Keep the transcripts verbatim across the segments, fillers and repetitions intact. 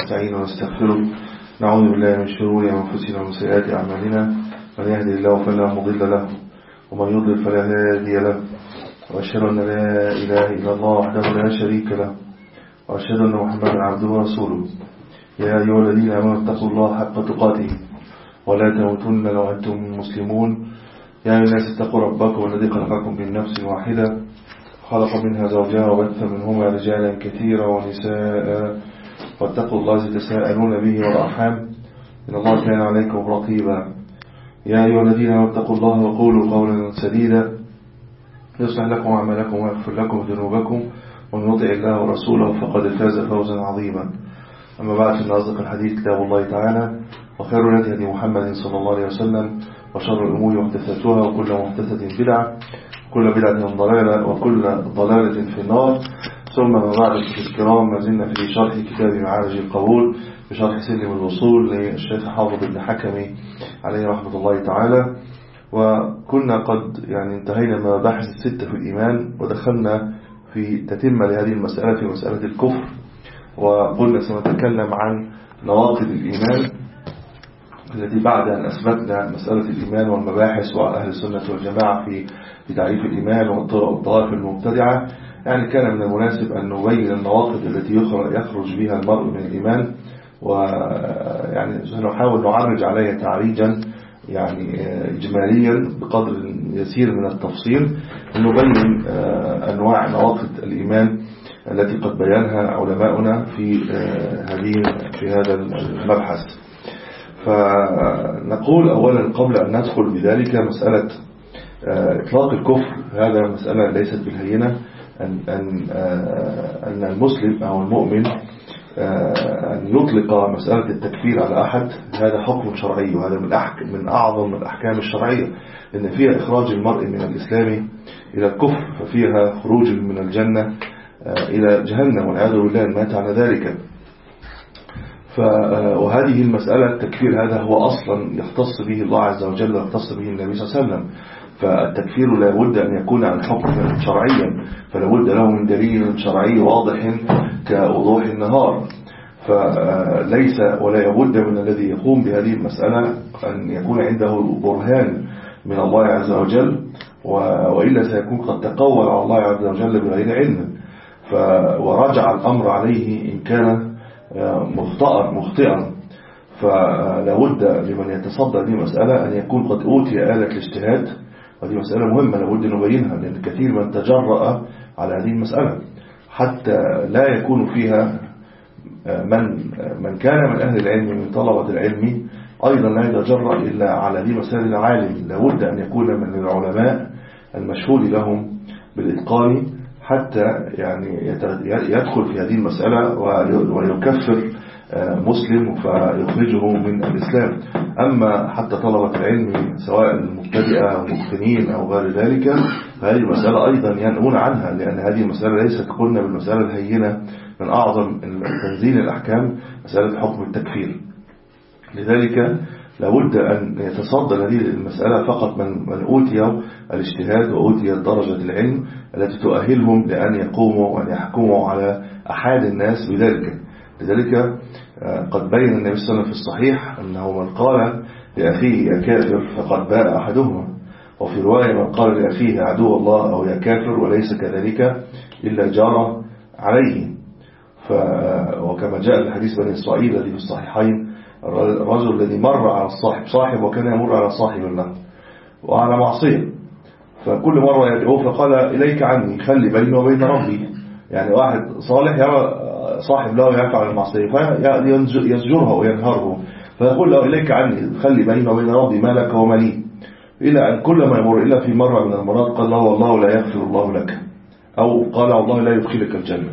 ونستعين ونستغفره. نعوذ بالله من شرور أنفسنا ومن سيئات أعمالنا، من يهدي الله فلا مضل له ومن يضلل فلا هادي له، وأشهد أن لا إله إلا الله وحده لا شريك له، وأشهد أن محمدا عبده ورسوله. يا أيها الذين آمنوا اتقوا الله حق تقاته ولا تموتن إلا وأنتم مسلمون. يا أيها الناس اتقوا ربكم الذي خلقكم من نفس واحدة، خلق منها زوجها وبث منهما رجالا كثيرا ونساء، واتقوا الله الذي تساءلون به والأرحام إن الله كان عليكم رقيبا. يا أيها الذين آمنوا اتقوا الله وقولوا قولا سديدا يصلح لكم أعمالكم ويغفر لكم ذنوبكم، ومن يطع الله ورسوله فقد فاز فوزا عظيما. أما بعد، فإن أصدق الحديث كتاب الله تعالى، وخير الهدي هدي محمد صلى الله عليه وسلم، وشر الأمور محدثاتها، وكل محدثة بدعة، وكل بدعة ضلالة، وكل ضلالة في النار. ثم ما بعد الكرام، ما زلنا في شرح كتاب معارج القبول بشرح سلم الوصول للشيخ حافظ بن حكمي عليه رحمة الله تعالى. وكنا قد يعني انتهينا من مباحث الستة في الإيمان، ودخلنا في تتمة لهذه المسألة في مسألة الكفر، وقلنا سنتكلم عن نواقض الإيمان التي بعد أن أثبتنا مسألة الإيمان والمباحث وأهل السنة والجماعة في في تعريف الإيمان والطوائف المبتدعة. يعني كان من المناسب أن نبين النواقض التي يخرج بها المرء من الإيمان، ويعني سنحاول نعرج عليها تعريجا يعني إجماليا بقدر يسير من التفصيل، ونبين أنواع نواقض الإيمان التي قد بيانها علماؤنا في هذه في هذا المبحث. فنقول أولا قبل أن ندخل بذلك مسألة إطلاق الكفر، هذا مسألة ليست بالهينة. أن, أن, أن المسلم أو المؤمن أن يطلق مسألة التكفير على أحد، هذا حكم شرعي، وهذا من, من أعظم الأحكام الشرعية، لأن فيها إخراج المرء من الإسلام إلى الكفر، ففيها خروج من الجنة إلى جهنم والعياذ بالله مات على ذلك. وهذه المسألة التكفير هذا هو أصلا يختص به الله عز وجل ويختص به النبي صلى الله عليه وسلم. فالتكفير لا بد أن يكون عن حكم شرعيا، فلا بد له من دليل شرعي واضح كوضوح النهار. فليس ولا يبد من الذي يقوم بهذه المسألة أن يكون عنده برهان من الله عز وجل، وإلا سيكون قد تقول على الله عز وجل بغير علم، ورجع الأمر عليه إن كان مخطئا مخطئا. فلا بد لمن يتصدى هذه المسألة أن يكون قد أوتي آلة الاجتهاد، وهذه مسألة مهمة لابد نبينها، لأن كثير من تجرأ على هذه المسألة حتى لا يكون فيها من من كان من أهل العلم من طلبة العلم أيضا لا يتجرأ إلا على هذه مسألة العالم. لابد أن يكون من العلماء المشهود لهم بالإتقان حتى يعني يدخل في هذه المسألة ويكفر مسلم فيخرجه من الإسلام. أما حتى طلبة العلم سواء المبتدئة أو المتقنين أو غير ذلك، فهذه المسألة أيضا ينهون عنها، لأن هذه المسألة ليست قلنا بالمسألة الهينة، من أعظم تنزيل الأحكام مسألة حكم التكفير. لذلك لابد أن يتصدى هذه المسألة فقط من من أوتي الاجتهاد وأوتي درجة العلم التي تؤهلهم لأن يقوموا وأن يحكموا على أحد الناس بذلك. لذلك قد بين النبي صلى الله عليه وسلم في الصحيح أنه من قال لأخيه يا كافر فقد باء أحدهما، وفي رواية من قال لأخيه عدو الله أو يا كافر وليس كذلك إلا جار عليه. وكما جاء في حديث بني إسرائيل الذي في الصحيحين، الرجل الذي مر على الصاحب صاحب وكان يمر على صاحب له وعلى معصية، فكل مرة يدعوه فقال إليك عني، خلي بيني وبين ربي. يعني واحد صالح يرى صاحب له يفعل المعصية فيزجره وينهره، فيقول له إليك عني، خلي بيني وبين ربي، ما لك وما لي، إلى أن كل ما يمر إلا في مرة من المرات قال له والله لا يغفر الله لك، أو قال الله لا يدخلك الجنة.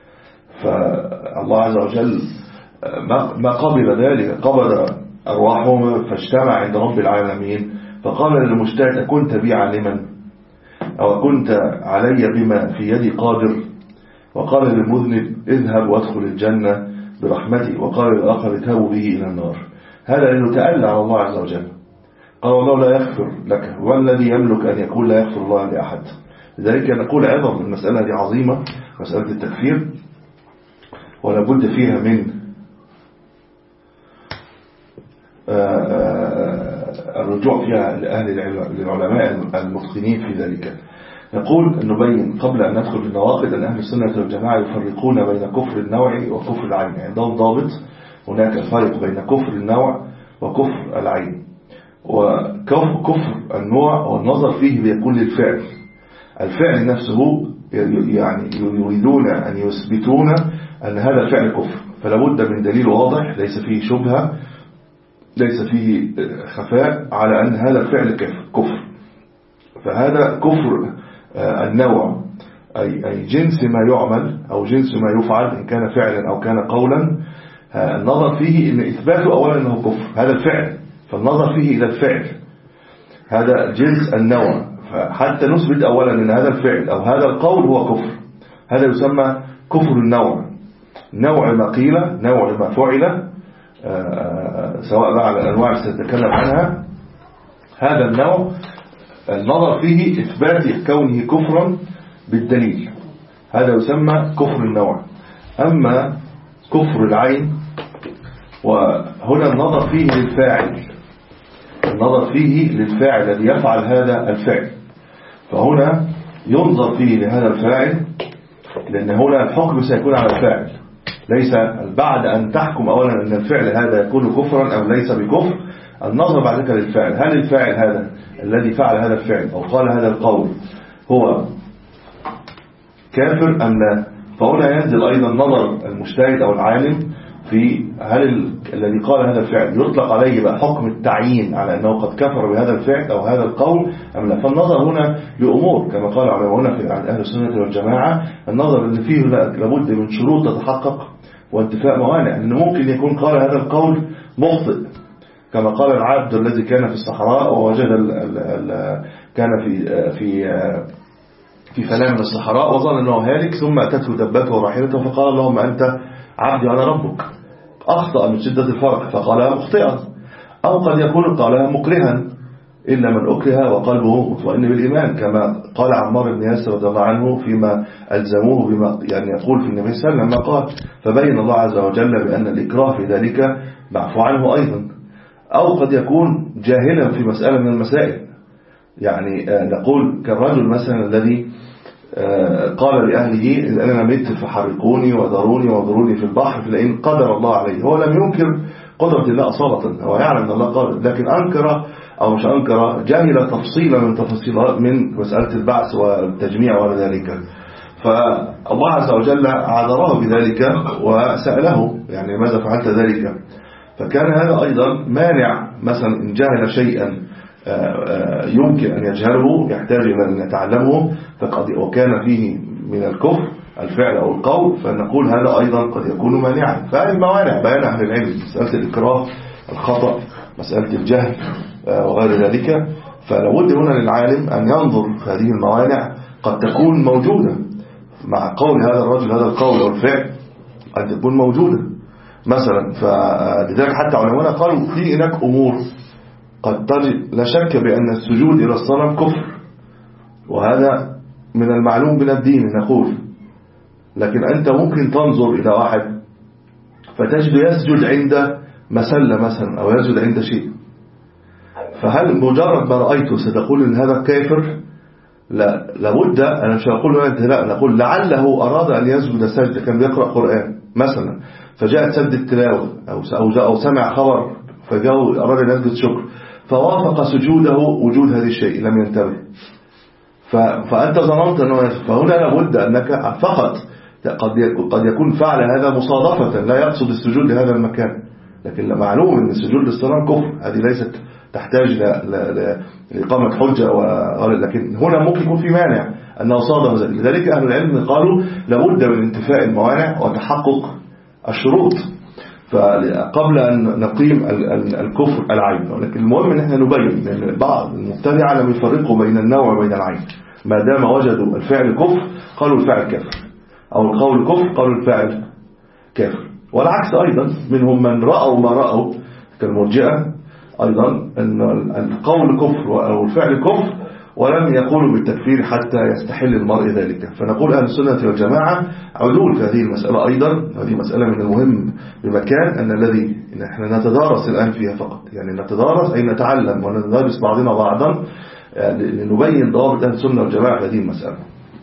فالله عز وجل ما قبل ذلك، قبل أرواحهم فاجتمع عند رب العالمين، فقال للمجتهد كنت بي عالما أو كنت علي بما في يدي قادر، وقال للمذنب اذهب وادخل الجنة برحمتي، وقال للآخر اذهبوا به إلى النار. هذا لأنه تألى على الله عز وجل، قال الله لا يغفر لك، والذي يملك أن يقول لا يغفر الله لأحد. لذلك نقول عظم المسألة دي عظيمة، مسألة التكفير، ولا بد فيها من الرجوع فيها لأهل العلماء المتقنين في ذلك. نقول نبين قبل أن ندخل في النواقض أن أهل السنة والجماعة يفرقون بين كفر النوع وكفر العين. عندهم ضابط، هناك فرق بين كفر النوع وكفر العين. وكفر النوع والنظر فيه بيكون للفعل، الفعل نفسه يعني يريدون أن يثبتون أن هذا الفعل كفر، فلا بد من دليل واضح ليس فيه شبهة ليس فيه خفاء على أن هذا الفعل كفر. فهذا كفر النوع أي, أي جنس ما يعمل أو جنس ما يفعل إن كان فعلا أو كان قولا، النظر فيه إن إثباته أولا أنه كفر هذا الفعل، فالنظر فيه إلى الفعل هذا جنس النوع، فحتى نثبت أولا أن هذا الفعل أو هذا القول هو كفر، هذا يسمى كفر النوع. نوع ما قيل نوع ما فعل سواء بقى على الأنواع اللي سنتكلم عنها، هذا النوع النظر فيه إثبات كونه كفرا بالدليل، هذا يسمى كفر النوع. أما كفر العين وهنا النظر فيه للفاعل، النظر فيه للفاعل الذي يفعل هذا الفعل، فهنا ينظر فيه لهذا الفاعل لأن هنا الحكم سيكون على الفاعل، ليس بعد أن تحكم أولا أن الفعل هذا يكون كفرا أو ليس بكفر، النظر بعد ذلك للفاعل، هل الفاعل هذا الذي فعل هذا الفعل أو قال هذا القول هو كافر أم لا. فهنا ينزل أيضا نظر المجتهد أو العالم في هل الذي قال هذا الفعل يطلق عليه بقى حكم التعيين على أنه قد كفر بهذا الفعل أو هذا القول أم لا. فالنظر هنا لأمور كما قال علماؤنا في أهل السنة والجماعة، النظر اللي فيه لابد من شروط تتحقق وانتفاء موانع، لأنه ممكن يكون قال هذا القول مخطئ كما قال العبد الذي كان في الصحراء ووجد ال ال ال كان في في في فلاة من الصحراء وظن أنه هالك، ثم أتته دبته وراحلته فقال اللهم أنت عبدي وأنا ربك، أخطأ من شدة الفرق فقالها مخطئا. أو قد يكون قالها مكرها إلا من أكره وقلبه مطمئن بالإيمان كما قال عمار بن ياسر رضي الله عنه فيما ألزموه بما يعني يقول في النبي صلى الله عليه وسلم قال، فبين الله عز وجل بأن الإكراه في ذلك معفو عنه أيضا. أو قد يكون جاهلا في مسألة من المسائل، يعني نقول كالرجل مثلا الذي قال لأهله إذا أنا مت فحرقوني وذروني وذروني في البحر فلئن قدر الله عليه، هو لم ينكر قدرة الله أصالة، هو يعلم أن الله قادر، لكن أنكر أو مش أنكر جاهل تفصيلا من تفاصيل من مسألة البعث والتجميع وذلك، فالله عز وجل عذره بذلك وسأله يعني ماذا فعلت ذلك. فكان هذا أيضا مانع، مثلا إن جهل شيئا يمكن أن يجهله يحتاج إلى أن يتعلمه فقد وكان فيه من الكفر الفعل أو القول، فنقول هذا أيضا قد يكون مانعا. فالموانع بيان أهل العلم، مسألة الإكراه، الخطأ، مسألة الجهل وغير ذلك، فلابد هنا للعالم أن ينظر في هذه الموانع قد تكون موجودة مع قول هذا الرجل هذا القول والفعل قد تكون موجودة مثلا. فلذلك حتى علماء قالوا في هناك أمور قد تجد لا شك بأن السجود إلى الصنم كفر، وهذا من المعلوم من الدين نقول، لكن أنت ممكن تنظر إلى واحد فتجد يسجد عند مسلة مثلا أو يسجد عند شيء، فهل مجرد ما رأيته ستقول إن هذا كافر؟ لا، لابد أنا مش هقول أنت لا، نقول لعله أراد أن يسجد سجد، كان بيقرأ قرآن مثلا فجاءت سجد التلاوة أو أو سمع خبر فجاء أراد أن يسجد شكر فوافق سجوده وجود هذا الشيء لم ينتبه، فأنت ظننت أنه، فهنا لابد أنك فقط قد قد يكون فعل هذا مصادفة لا يقصد السجود لهذا المكان، لكن معلوم أن السجود للصنم كفر، هذه ليست تحتاج لإقامة حجة، لكن هنا ممكن يكون في مانع أنه صادف ذلك. لذلك أهل العلم قالوا لابد من انتفاء الموانع وتحقق الشروط فقبل أن نقيم الكفر العين. ولكن المهم أن احنا نبين أن بعض المبتدعة لم يفرقوا بين النوع وبين العين، ما دام وجدوا الفعل كفر قالوا الفعل كافر، أو القول كفر قالوا الفعل كافر، والعكس أيضا منهم من رأوا ما رأوا كالمرجئة أيضا أن القول كفر أو الفعل كفر ولم يقولوا بالتكفير حتى يستحل المرء ذلك. فنقول أهل السنة والجماعة عدول في هذه المسألة أيضا. هذه مسألة من المهم بمكان أن الذي نحن نتدارس الآن فيها فقط، يعني نتدارس أي نتعلم وندرس بعضنا بعضا لنبين ضوابط أهل السنة والجماعة في هذه المسألة.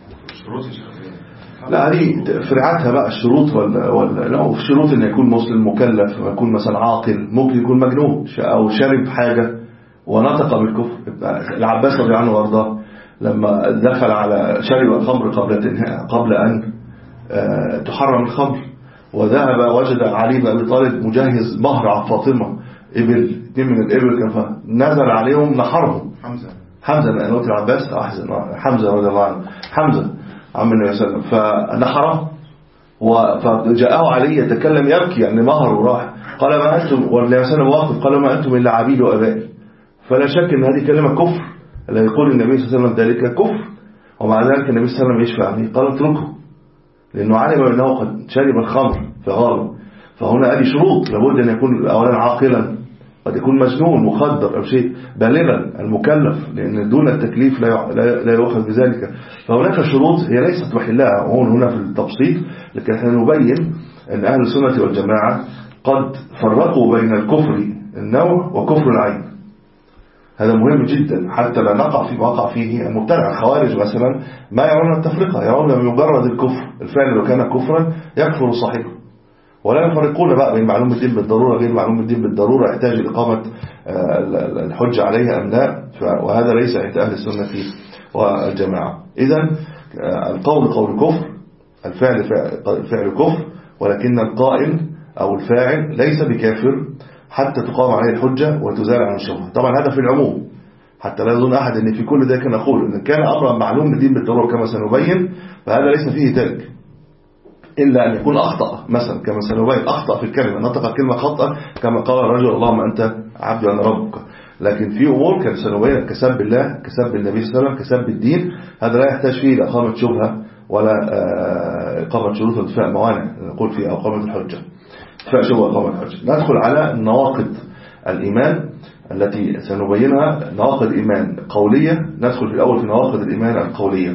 لا هذه فرعتها بقى الشروط ولا ولا لا في شروط ان يكون مسلم مكلف، ويكون مثلا عاقل، ممكن يكون مجنون او شرب حاجه ونطق بالكفر. العباس رضي الله عنه وارضاه لما دخل على شرب الخمر قبل قبل ان تحرم الخمر، وذهب وجد علي بن ابي طالب مجهز مهر على فاطمه ابل، اثنين من الابل، كان نزل عليهم نحرهم. حمزه حمزه بن ابي العباس احسن حمزه رضي الله عنه، حمزه عم النبي صلى الله عليه وسلم، فنحره فجاءه علي يتكلم يبكي يعني مهر وراح، قال ما أنتم، والنبي صلى الله عليه وسلم واقف قال ما أنتم إلا عبيد وأبائي. فلا شك أن هذه كلمة كفر، الذي يقول النبي صلى الله عليه وسلم ذلك كفر، ومع ذلك النبي صلى الله عليه وسلم يشفع عليه قال اتركه، لأنه علم أنه قد شرب الخمر فغاب. فهنا هذه شروط، لابد أن يكون أولا عاقلا، قد يكون مجنون مخدر أو شيء، بالغا المكلف، لأن دون التكليف لا لا يؤخذ بذلك. فهناك شروط هي ليست محلها هون هنا في التبسيط، لكن نحن نبين أن أهل السنة والجماعة قد فرقوا بين الكفر النوع وكفر العين. هذا مهم جدا حتى لا نقع في وقع فيه المبتدع. الخوارج مثلا ما يرون التفرقة، يرون بمجرد الكفر الفعل لو كان كفرا يكفر صاحبه، ولا يفرقون بقى بين معلوم الدين بالضرورة غير معلوم الدين بالضرورة، يحتاج لإقامة الحجة عليها أم لا، وهذا ليس عند أهل السنة والجماعة. إذن القول قول كفر، الفعل فعل كفر، ولكن القائل أو الفاعل ليس بكافر حتى تقام عليه الحجة وتزال عن الشبهة. طبعا هذا في العموم، حتى لا يظن أحد أن في كل ذلك نقول إن كان أمرا معلوم الدين بالضرورة كما سنبين فهذا ليس فيه ذلك، إلا أن يكون أخطأ مثلا كما سنبين، أخطأ في الكلمة، نطق الكلمة خطأ كما قال الرجل اللهم أنت عبد وأنا ربك. لكن في أمور كما سنبين كسب الله، كسب النبي صلى الله عليه وسلم، كسب الدين، هذا لا يحتاج فيه لإقامة شبهة ولا إقامة شروط وانتفاء موانع، نقول فيه إقامة الحجة، انتفاء شبهة إقامة الحجة. ندخل على نواقض الإيمان التي سنبينها، نواقض إيمان قولية. ندخل في الأول في نواقض الإيمان القولية.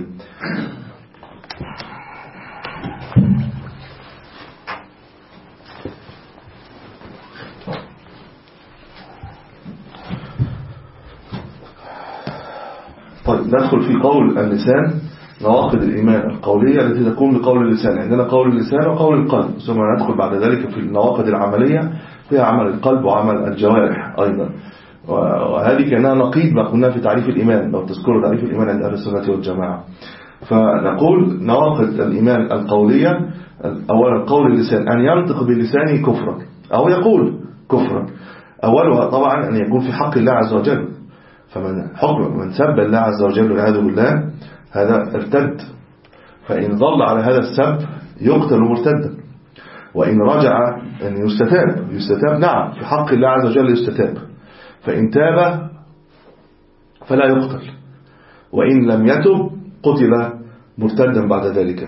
طيب ندخل في قول اللسان، نواقض الإيمان القولية التي تكون بقول اللسان. عندنا قول اللسان وقول القلب، ثم ندخل بعد ذلك في النواقض العملية فيها عمل القلب وعمل الجوارح أيضا، وهذه كأنها نقيض ما قلنا في تعريف الإيمان لو تذكروا تعريف الإيمان عند أهل السنة والجماعة. فنقول نواقض الإيمان القولية، أولا قول اللسان أن ينطق بلسانه كفرا أو يقول كفرا. أولها طبعا أن يكون في حق الله عز وجل، فمن حكم من سب الله عز وجل والعياذ بالله هذا ارتد، فإن ظل على هذا السب يقتل مرتدا، وإن رجع أن يستتاب يستتاب نعم في حق الله عز وجل يستتاب، فإن تاب فلا يقتل، وإن لم يتب قتل مرتدا بعد ذلك.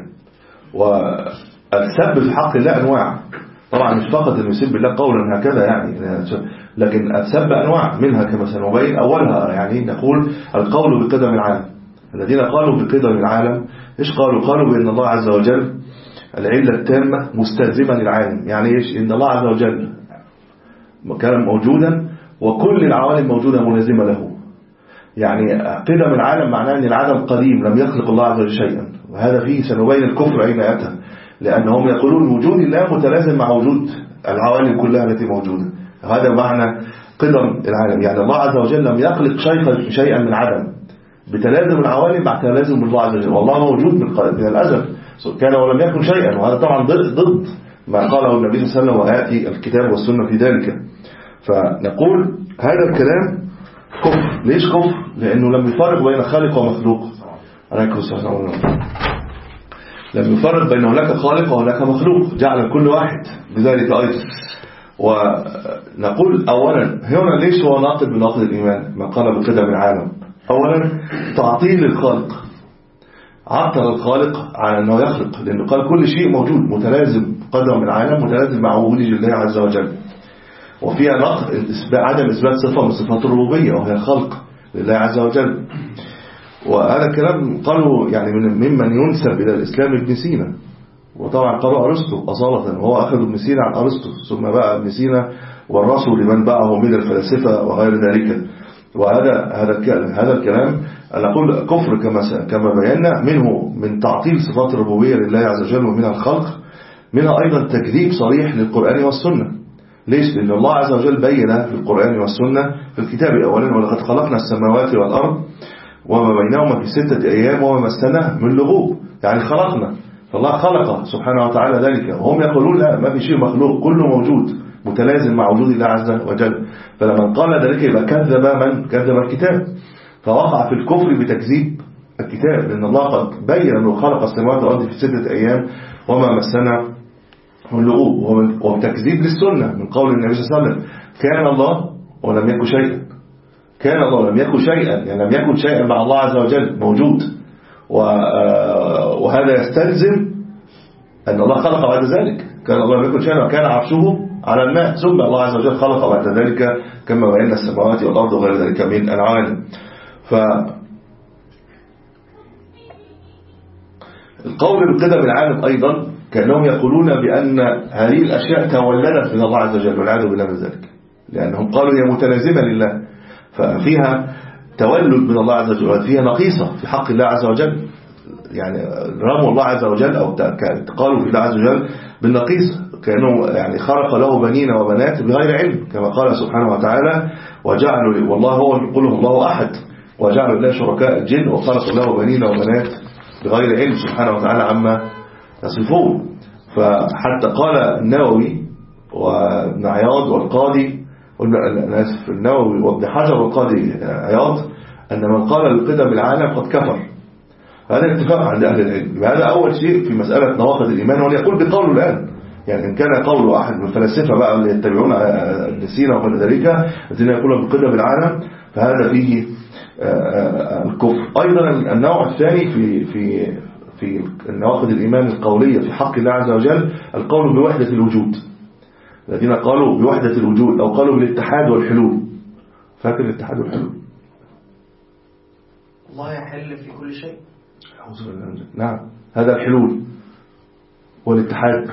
والسب في حق الله أنواع، طبعا مش فقط أن يسب الله قولا هكذا يعني، لكن السب أنواع منها كما سنبين. أولها يعني نقول القول بقدم العالم. الذين قالوا بقدم العالم إيش قالوا؟ قالوا بأن الله عز وجل العلة التامة مستلزمة للعالم. يعني إيش؟ إن الله عز وجل كان موجودا وكل العوالم موجودة ملازمة له. يعني قدم العالم معناه أن العالم قديم لم يخلق الله عز وجل شيئا، وهذا فيه سنبين الكفر أين أتى، لأنهم يقولون وجود الله متلازم مع وجود العوالم كلها التي موجودة. هذا معنى قدم العالم، يعني الله عز وجل لم يخلق شيئا من عدم بتلازم العوالم مع تلازم الله عز وجل، والله موجود من الأزل كان ولم يكن شيئا، وهذا طبعا ضد ما قاله النبي صلى الله عليه وسلم وآتي الكتاب والسنة في ذلك. فنقول هذا الكلام كفر. ليش كفر؟ لأنه لم يفرق بين خالق ومخلوق. عليكم السلام. لم يفرق بين هناك خالق وهناك مخلوق، جعل كل واحد بذلك أيضا. ونقول أولا هنا ليش هو ناقض بناقض الإيمان ما قال بقدم العالم؟ أولا تعطيل الخالق، عطل الخالق على أنه يخلق، لأنه قال كل شيء موجود متلازم، قدم العالم متلازم مع وجود الله عز وجل، وفيها نقض عدم إثبات صفة من صفات الربوبية وهي الخلق لله عز وجل. وهذا الكلام قالوا يعني من ممن ينسب إلى الإسلام ابن سينا، وطبعا قالوا أرسطو أصالة، وهو أخذ ابن سينا عن أرسطو، ثم بقى ابن سينا والرسول لمن باعه من الفلاسفة وغير ذلك. وهذا هذا هذا الكلام نقول كفر كما كما بينا، منه من تعطيل صفات الربوبية لله عز وجل ومنها الخلق، منها أيضا تكذيب صريح للقرآن والسنة. ليش؟ لأن الله عز وجل بين في القرآن والسنة في الكتاب أولا: ولقد خلقنا السماوات والأرض وما بينهما في ستة أيام وما مسنا من لغوب، يعني خلقنا، فالله خلق سبحانه وتعالى ذلك، وهم يقولون لا، ما في شيء مخلوق، كله موجود متلازم مع وجود الله عز وجل. فلما قال ذلك يبقى كذب من كذب الكتاب، فوقع في الكفر بتكذيب الكتاب، لأن الله قد بين أنه خلق السماوات والأرض في ستة أيام وما مسنا من لغوب، وتكذيب للسنة من قول النبي صلى الله عليه وسلم: كان الله ولم يكن شيئا، كان الله ولم يكن شيئا، يعني لم يكن شيئا مع الله عز وجل، موجود. وهذا يستلزم أن الله خلق بعد ذلك، كان الله لم يكن شيئا وكان عرشه على الماء، ثم الله عز وجل خلق بعد ذلك كما بينا السماوات والأرض وغير ذلك من العالم. فالقول بقدم العالم أيضا كأنهم يقولون بأن هذه الأشياء تولدت من الله عز وجل، والعياذ بالله من ذلك، لأنهم قالوا هي متلازمة لله، ففيها تولد من الله عز وجل، فيها نقيصة في حق الله عز وجل، يعني رموا الله عز وجل أو قالوا في الله عز وجل بالنقيصة، كأنه يعني خلق له بنين وبنات بغير علم، كما قال سبحانه وتعالى: وجعلوا، والله هو يقول الله أحد، وجعلوا الله شركاء الجن وخلقوا له بنين وبنات بغير علم سبحانه وتعالى عما يصفون. فحتى قال النووي وابن عياض والقاضي، آسف، النووي وابن حجر والقاضي عياض، أن من قال بقدم العالم قد كفر. هذا الاتفاق عند أهل العلم. هذا أول شيء في مسألة نواقض الإيمان، وأن يقول بقوله الآن، يعني إن كان قول أحد من الفلاسفة بقى اللي يتبعون ابن سينا وغير ذلك الذين يقولون بقدم العالم، فهذا فيه الكفر. أيضا النوع الثاني في في في النواقض الإيمان القولية في حق الله عز وجل القول بوحدة الوجود. الذين قالوا بوحدة الوجود أو قالوا بالاتحاد والحلول. فاكر الاتحاد والحلول؟ الله يحل في كل شيء. نعم، هذا الحلول والاتحاد.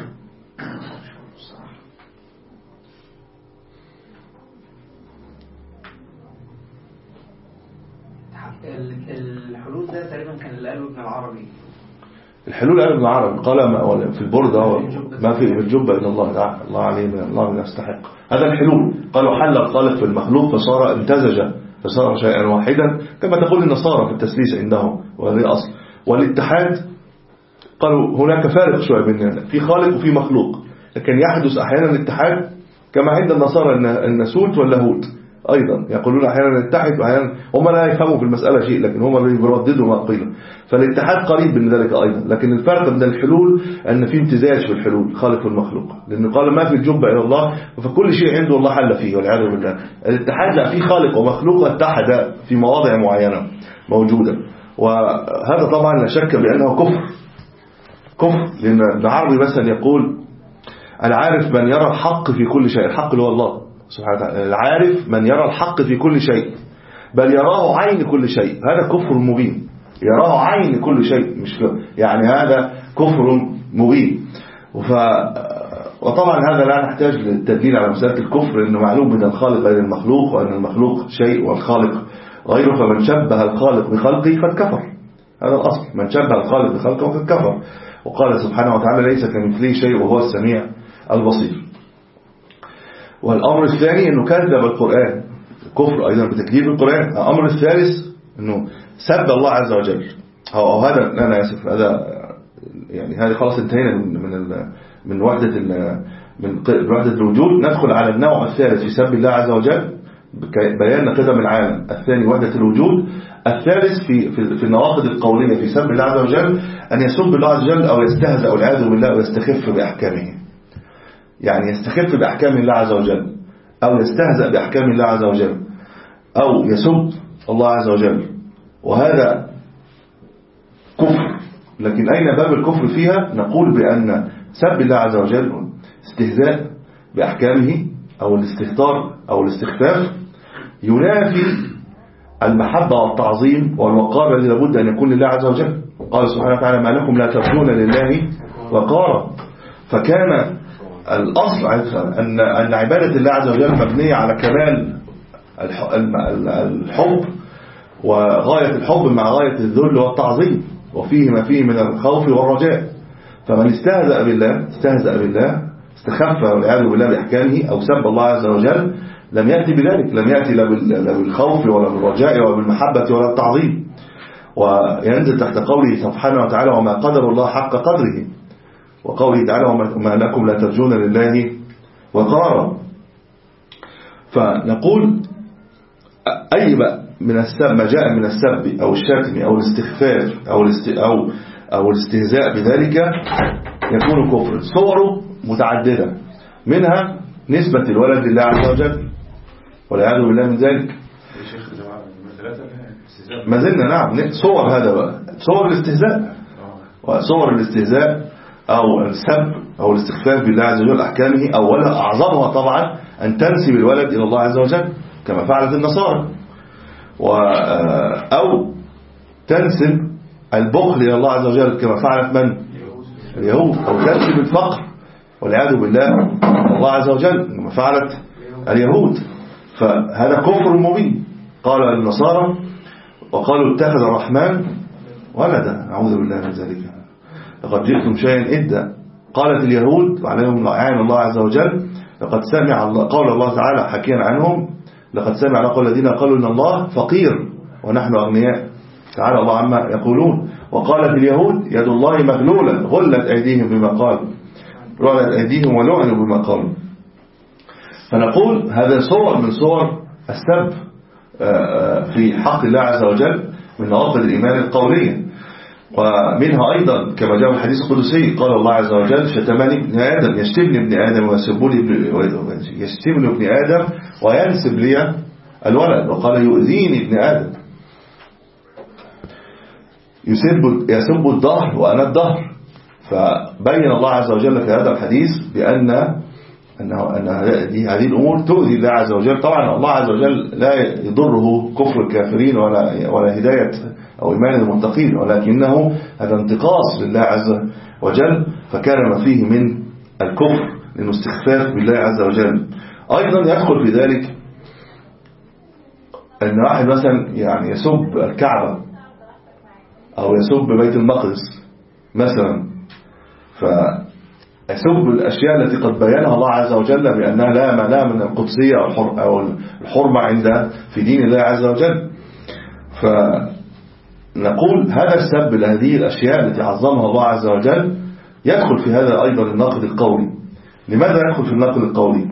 الحلول ده تقريبا كان اللي قاله ابن العربي. الحلول قال ابن العربي، قال ما في البردة ما في الجبة إلا الله تعالى، الله علينا، الله لا يستحق. هذا الحلول، قالوا حل الخالق في المخلوق فصار امتزج فصار شيئا واحدا، كما تقول النصارى في التسليس عندهم، وهذا أصل. والاتحاد قالوا هناك فارق شوية بيننا، في خالق وفي مخلوق، لكن يحدث أحيانا الاتحاد كما عند النصارى الناسوت واللاهوت أيضا، يقولون أحيانا نتحد وأحيانا هم لا يفهموا في المسألة شيء، لكن هم بيرددوا ما قيل. فالاتحاد قريب من ذلك أيضا، لكن الفرق من الحلول أن في امتزاج في الحلول، خالق والمخلوق، لأنه قال ما في الجبة إلى الله، فكل شيء عنده الله حل فيه والعياذ بالله. الاتحاد لا، في خالق ومخلوق اتحد في مواضع معينة موجودة، وهذا طبعا لا شك بأنه كفر كفر لأن ابن عربي مثلا يقول: العارف من يرى الحق في كل شيء، الحق اللي هو الله سبحانه وتعالى، العارف من يرى الحق في كل شيء بل يراه عين كل شيء، هذا كفر مبين، يراه عين كل شيء، مش يعني هذا كفر مبين. ف... وطبعا هذا لا نحتاج للتدليل على مسألة الكفر، لأنه معلوم من الخالق غير المخلوق، وأن المخلوق شيء والخالق غيره، فمن شبه الخالق بخلقه فقد كفر، هذا الأصل، من شبه الخالق بخلقه فقد كفر. وقال سبحانه وتعالى: ليس كمثله شيء وهو السميع البصير. والأمر الثاني أنه كذب القرآن، كفر أيضا بتكذيب القرآن. الأمر الثالث أنه سب الله عز وجل، أو هذا أنا آسف، هذا يعني هذه خلاص انتهينا من من من وحدة من وحدة الوجود، ندخل على النوع الثالث في سب الله عز وجل، بيان قدم العالم. الثاني وحدة الوجود. الثالث في في, في النواقض القولية في سب الله عز وجل أن يسب الله عز وجل أو يستهزأ والعياذ بالله ويستخف بأحكامه، يعني يستخف بأحكام الله عز وجل أو يستهزأ بأحكام الله عز وجل أو يسب الله عز وجل، وهذا كفر. لكن أين باب الكفر فيها؟ نقول بأن سب الله عز وجل استهزاء بأحكامه أو الاستهتار أو الاستخفاف ينافي المحبة والتعظيم والوقار الذي لابد أن يكون لله عز وجل. قال سبحانه وتعالى: ما لكم لا ترجون لله وقارا. فكان الأصل أن أن عبادة الله عز وجل مبنية على كمال الحب وغاية الحب مع غاية الذل والتعظيم، وفيه ما فيه من الخوف والرجاء. فمن استهزأ بالله استهزأ بالله استخف والعياذ بالله بأحكامه أو سب الله عز وجل لم يأتي بذلك، لم يأتي لا بالخوف ولا بالرجاء ولا بالمحبة ولا التعظيم، وينزل تحت قوله سبحانه وتعالى: وما قدر الله حق قدره، وقوله تعالى: وما لكم لا ترجون لله وقارا. فنقول أي من السب ما جاء من السب أو الشتم أو الاستخفاف أو أو أو الاستهزاء بذلك يكون كفر. صوره متعددة، منها نسبة الولد لله عز وجل والعياذ بالله من ذلك. ما زلنا نعم صور هذا بقى صور الاستهزاء، وصور الاستهزاء أو السب أو الاستخفاف بالله عز وجل أحكامه. أولا أعظمها طبعا أن تنسب الولد إلى الله عز وجل كما فعلت النصارى، أو تنسب البخل إلى الله عز وجل كما فعلت من؟ اليهود. أو تنسب الفقر والعياذ بالله الله عز وجل كما فعلت اليهود. فهذا كفر مبين. قال النصارى وقالوا اتخذ الرحمن ولدا، أعوذ بالله من ذلك، لقد جئتم شيئا إدا. قالت اليهود وعليهم لعان الله عز وجل: لقد سمع الله قول الله تعالى حكيا عنهم: لقد سمع الله قول الذين قالوا إن الله فقير ونحن أغنياء، تعالى الله عما يقولون. وقالت اليهود: يد الله مغلولة غلت أيديهم بما قالوا، غلت أيديهم ولعنوا بما قالوا. فنقول هذا صور من صور السب في حق الله عز وجل من نواقض الإيمان القولية. ومنها أيضا كما جاء في الحديث القدسي: قال الله عز وجل: شتمني ابن آدم يشتمني ابن آدم ويسبني يشتمني ابن آدم وينسب لي الولد. وقال: يؤذيني ابن آدم، يسب يسب الظهر وأنا الظهر. فبين الله عز وجل في هذا الحديث بأن أنه أن هذه الأمور تؤذي الله عز وجل. طبعا الله عز وجل لا يضره كفر الكافرين ولا ولا هداية أو إيمان المتقين، ولكنه هذا انتقاص لله عز وجل، فكان ما فيه من الكفر لأنه استخفاف بالله عز وجل. أيضا يدخل في ذلك أن واحد مثلا يعني يسب الكعبة أو يسب بيت المقدس مثلا، فيسب الأشياء التي قد بينها الله عز وجل بأنها لا معنى من القدسية أو الحرمة عند في دين الله عز وجل. فنقول هذا السب لهذه الأشياء التي عظمها الله عز وجل يدخل في هذا أيضا النقد القولي. لماذا يدخل في النقد القولي؟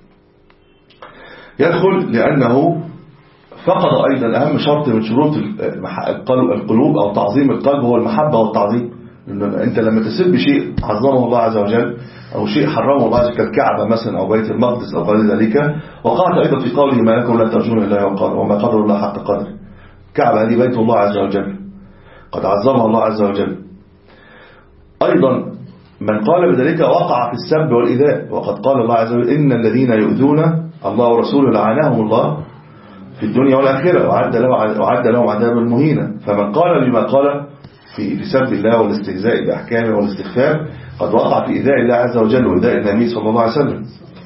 يدخل لأنه فقد أيضا أهم شرط من شروط القلوب أو تعظيم القلب هو المحبة والتعظيم. أنت لما تسب شيء عظمه الله عز وجل أو شيء حرمه الله عز وجل كالكعبة مثلا أو بيت المقدس أو غير ذلك، وقعت أيضا في قوله: ما لكم لا ترجون الله وقار وما قدر الله حق قدر. الكعبة هذه بيت الله عز وجل قد عظمها الله عز وجل. أيضا من قال بذلك وقع في السب والإيذاء، وقد قال الله عز وجل: إن الذين يؤذون الله ورسوله لعنهم الله في الدنيا والآخرة وعد لهم عذابا مهينا. فمن قال بما قال في سب الله والاستهزاء بأحكامه والاستخفاف قد وقع في إيذاء الله عز وجل وإيذاء النبي صلى الله عليه وسلم.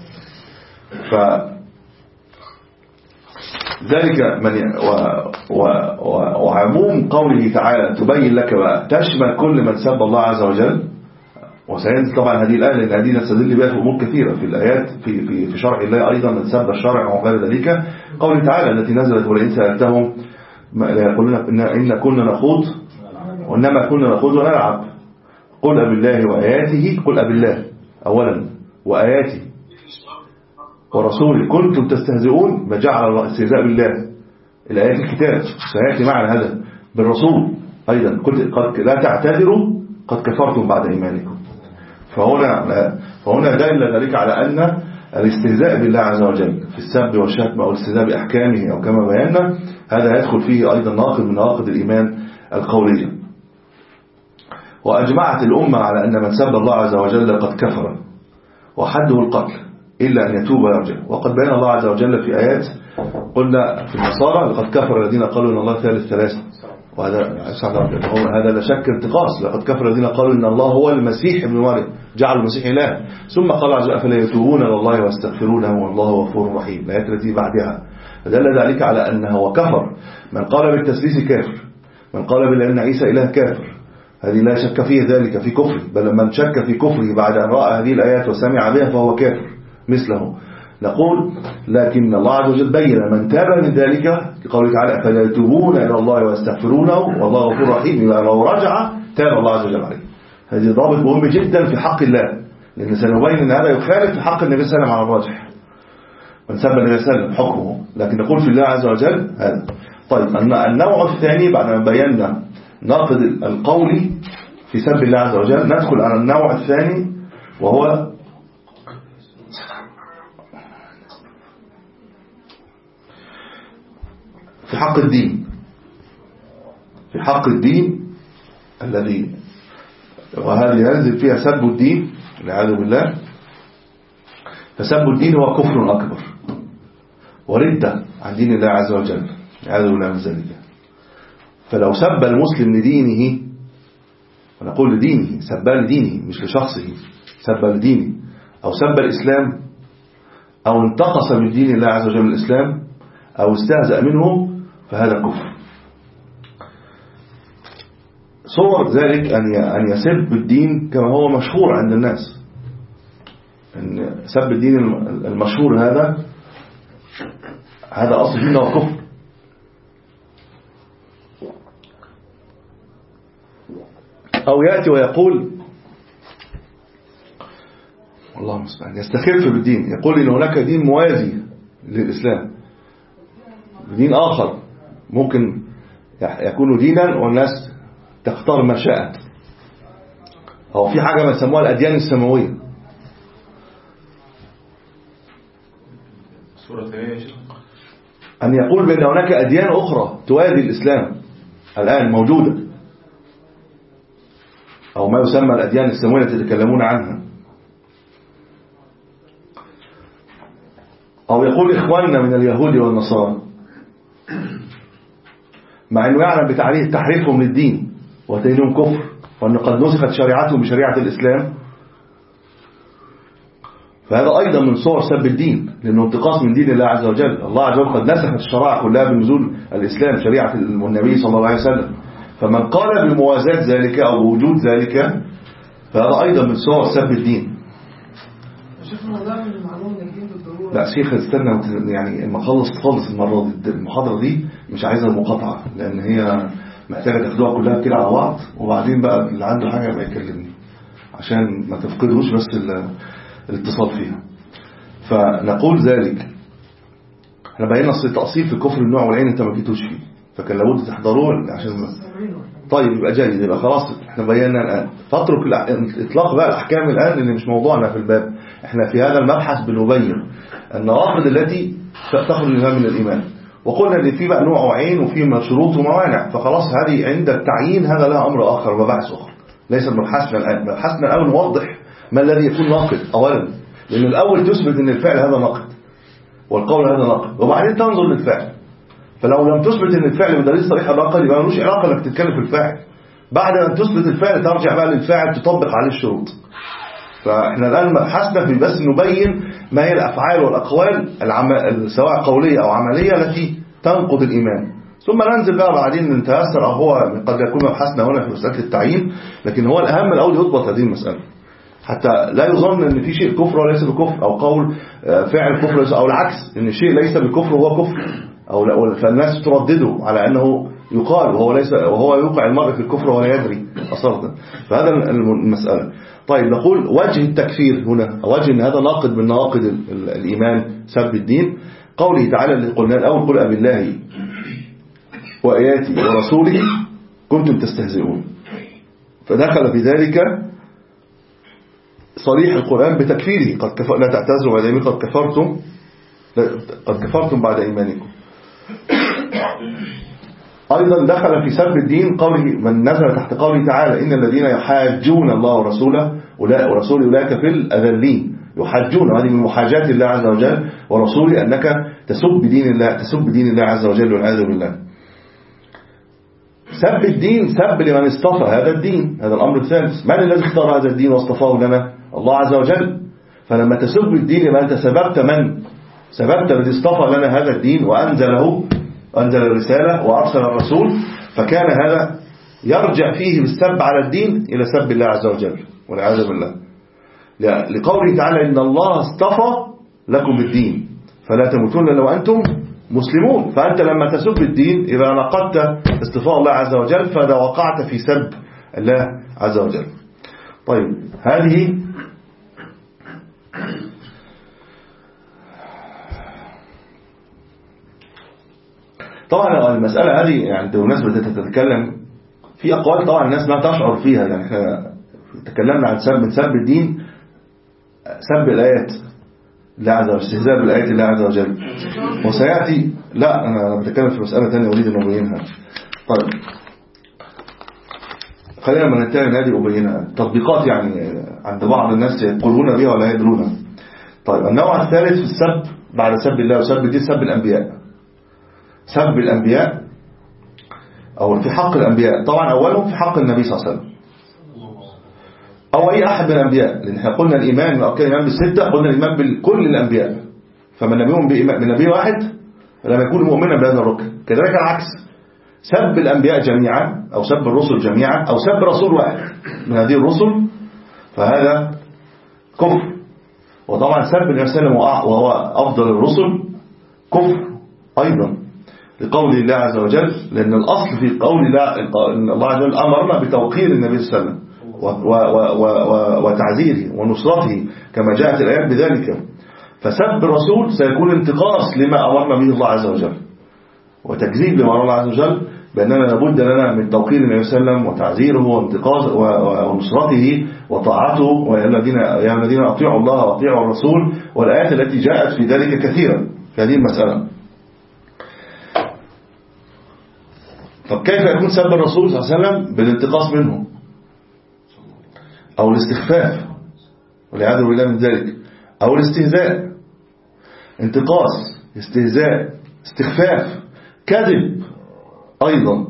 فذلك من و و و وعموم قوله تعالى تبين لك بقى تشمل كل من سب الله عز وجل. وسينزل طبعا هذه الآية لأن هذه نستدل بها في أمور كثيرة في الآيات في في في شرع الله أيضا من سب الشرع وغير ذلك. قوله تعالى التي نزلت: ولئن سألتهم يقولون إن, إن كنا نخوض وإنما كنا نخوض ونلعب قل أبالله وآياته قل أبالله أولا وآياته ورسوله كنتم تستهزئون ما جعل الله استهزاء بالله. الآيات الكتاب سيأتي معنا هذا بالرسول أيضا قد لا تعتذروا قد كفرتم بعد إيمانكم. فهنا فهنا دل ذلك على أن الاستهزاء بالله عز وجل في السب والشتم أو الاستهزاء بأحكامه أو كما بينا هذا يدخل فيه أيضا ناقض من نواقض الإيمان القولية. وأجمعت الأمة على أن من سب الله عز وجل قد كفر وحده القتل إلا أن يتوب ويرجع. وقد بين الله عز وجل في آيات، قلنا في النصارى لقد كفر الذين قالوا إن الله ثالث ثلاثة، وهذا هذا لا شك انتقاص. لقد كفر الذين قالوا إن الله هو المسيح ابن مريم، جعلوا المسيح إله. ثم قال عز وجل أفلا يتوبون إلى الله ويستغفرونه والله غفور رحيم، الآيات التي بعدها. فدل ذلك على أنه كفر. من قال بالتثليث كافر، من قال بأن عيسى إله كافر، هذه لا شك فيه ذلك في كفره، بل من شك في كفره بعد أن رأى هذه الآيات وسمع بها فهو كافر مثله. نقول لكن الله عز وجل بين من تاب من ذلك قوله تعالى فلا يتوبون إلى الله ويستغفرونه والله غفور رحيم، لو رجع تاب الله عز وجل عليه. هذه ضابط مهم جدا في حق الله، لأن سنبين أن هذا يخالف في حق النبي صلى الله عليه وسلم على الراجح، من سب النبي صلى الله عليه وسلم حكمه، لكن نقول في الله عز وجل هذا. طيب النوع الثاني بعد ما بينا ناقض القول في سب الله عز وجل، ندخل على النوع الثاني وهو في حق الدين. في حق الدين الذي وهذه ينزل فيها سب الدين والعياذ بالله. فسب الدين هو كفر أكبر وردة عن دين الله عز وجل والعياذ بالله من ذلك. فلو سب المسلم لدينه، ونقول لدينه، سب لدينه مش لشخصه، سب لدينه، أو سب الإسلام، أو انتقص من دين الله عز وجل الإسلام، أو استهزأ منه، فهذا كفر. صور ذلك أن يسب الدين كما هو مشهور عند الناس، أن سب الدين المشهور هذا هذا أصل دينه وكفر. أو يأتي ويقول والله المستعان يستخف بالدين، يقول إن هناك دين موازي للإسلام، دين آخر ممكن يكون دينا والناس تختار ما شاءت، أو في حاجة ما يسموها الأديان السماوية. أن يقول بأن هناك أديان أخرى توازي الإسلام الآن موجودة، أو ما يسمى الأديان السماوية التي يتكلمون عنها. أو يقول إخواننا من اليهود والنصارى، مع أنه يعلم بتعريف تحريفهم للدين وتدينهم كفر، وأن قد نسخت شريعتهم بشريعة الإسلام، فهذا أيضا من صور سب الدين، لأنه انتقاص من دين الله عز وجل. الله عز وجل قد نسخت الشرائع كلها بنزول الإسلام شريعة النبي صلى الله عليه وسلم، فمن قال بموازاة ذلك أو بوجود ذلك فهذا أيضا من صور سب الدين. لا شيخ استنى يعني ما خلص خالص المرة دي، المحاضرة دي مش عايزة مقاطعة، لأن هي محتاجة تاخدوها كلها كده على بعض، وبعدين بقى اللي عنده حاجة يبقى يكلمني عشان ما تفقدوش بس الاتصال فيها. فنقول ذلك احنا بقينا أصل التأصيل في الكفر النوع والعين انت ما جيتوش فيه، فكان لابد تحضروه عشان ما... طيب يبقى جيد، يبقى خلاص احنا بينا الآن. فاترك اطلاق بقى الأحكام الآن لأن مش موضوعنا في الباب. احنا في هذا المبحث بنبين النواقض التي تخرج من الإيمان، وقلنا ان في بقى نوع وعين وفي مشروط وموانع، فخلاص هذه عند التعيين هذا لها أمر آخر ومباحث أخرى، ليس مبحثنا الآن. مبحثنا الأول نوضح ما الذي يكون ناقض أولا، لأن الأول تثبت ان الفعل هذا ناقض والقول هذا ناقض، وبعدين تنظر للفعل. فلو لم تثبت ان الفعل بدليل صريح ناقض يبقى ملوش علاقة انك تتكلم في الفاعل. بعد أن تثبت الفعل ترجع بقى للفاعل تطبق عليه الشروط. فاحنا الآن مبحثنا في بس نبين ما هي الأفعال والأقوال العمل سواء قولية أو عملية التي تنقض الإيمان، ثم ننزل بقى بعدين نتأثر. أو هو قد يكون مبحثنا هنا في مسألة التعيين، لكن هو الأهم الأول يضبط هذه المسألة حتى لا يظن ان في شيء كفر وليس بكفر، او قول فعل كفر او العكس، ان الشيء ليس بكفر وهو كفر، او فالناس تردده على انه يقال وهو ليس، وهو يوقع المرء في الكفر ولا يدري اصلا. فهذا المسألة. طيب نقول وجه التكفير هنا، وجه ان هذا ناقض من نواقض الايمان سب الدين، قوله تعالى اللي قلنا الاول قل بالله واياته ورسوله كنتم تستهزئون، فدخل في ذلك صريح القرآن بتكفيره، قد كفر لا تعتذروا بعد إيمانكم قد كفرتم قد كفرتم بعد إيمانكم. أيضا دخل في سب الدين قوله من نزل تحت قوله تعالى إن الذين يحاجون الله ورسوله ورسوله أولئك في الأذلين، يحاجون. هذه من محاجات الله عز وجل ورسوله أنك تسب دين الله تسب دين الله عز وجل والعياذ بالله. سب الدين سب لمن اصطفى هذا الدين. هذا الأمر الثالث. من الذي اختار هذا الدين واصطفاه لنا؟ الله عز وجل. فلما تسب الدين يبقى أنت سببت من سببت الذي اصطفى لنا هذا الدين وأنزله أنزل الرسالة وأرسل الرسول. فكان هذا يرجع فيه بالسب على الدين إلى سب الله عز وجل والعياذ بالله، لقوله تعالى إن الله اصطفى لكم الدين فلا تموتن إلا وأنتم مسلمون. فأنت لما تسب الدين إذا نقضت اصطفاء الله عز وجل فإذا وقعت في سب الله عز وجل. طيب هذه طبعا المسألة هذه يعني بمناسبة تتكلم في أقوال طبعا الناس ما تشعر فيها. يعني احنا تكلمنا عن سب من سب الدين سب الآيات الله عز وجل استهزاء بالآيات الله عز وجل وسيأتي. لا أنا بتكلم في مسألة ثانية أريد أن أبينها. طيب خلينا من ننتهي من هذه أبينها. تطبيقات يعني عند بعض الناس يقولون بها ولا يدرونها. طيب النوع الثالث في السب بعد سب الله وسب الدين سب الأنبياء. سب الأنبياء أو في حق الأنبياء طبعا أولهم في حق النبي صلى الله عليه وسلم أو أي أحد من الأنبياء، لأن احنا قلنا الإيمان من أركان الإيمان بالستة، قلنا الإيمان بكل الأنبياء. فمن نبيهم بنبي واحد لما يكون مؤمنا بهذا الركن. كذلك العكس سب الأنبياء جميعا أو سب الرسل جميعا أو سب رسول واحد من هذه الرسل فهذا كفر. وطبعا سب النبي صلى الله عليه وسلم وهو أفضل الرسل كفر أيضا لقول الله عز وجل، لأن الأصل في قول الله إن الله عز وجل أمرنا بتوقير النبي صلى الله عليه وسلم وتعزيره ونصرته كما جاءت الآيات بذلك. فسب الرسول سيكون انتقاص لما أمرنا به الله عز وجل وتكذيب لما أمر الله عز وجل، بأننا لابد لنا من توقير النبي صلى الله عليه وسلم وتعزيره وانتقاص ونصرته وطاعته. ويا الذين أطيعوا الله وأطيعوا الرسول والآيات التي جاءت في ذلك كثيرا في هذه المسألة. طب كيف يكون سب الرسول صلى الله عليه وسلم؟ بالانتقاص منه أو الاستخفاف والعياذ بالله من ذلك، أو الاستهزاء. انتقاص استهزاء استخفاف كذب أيضا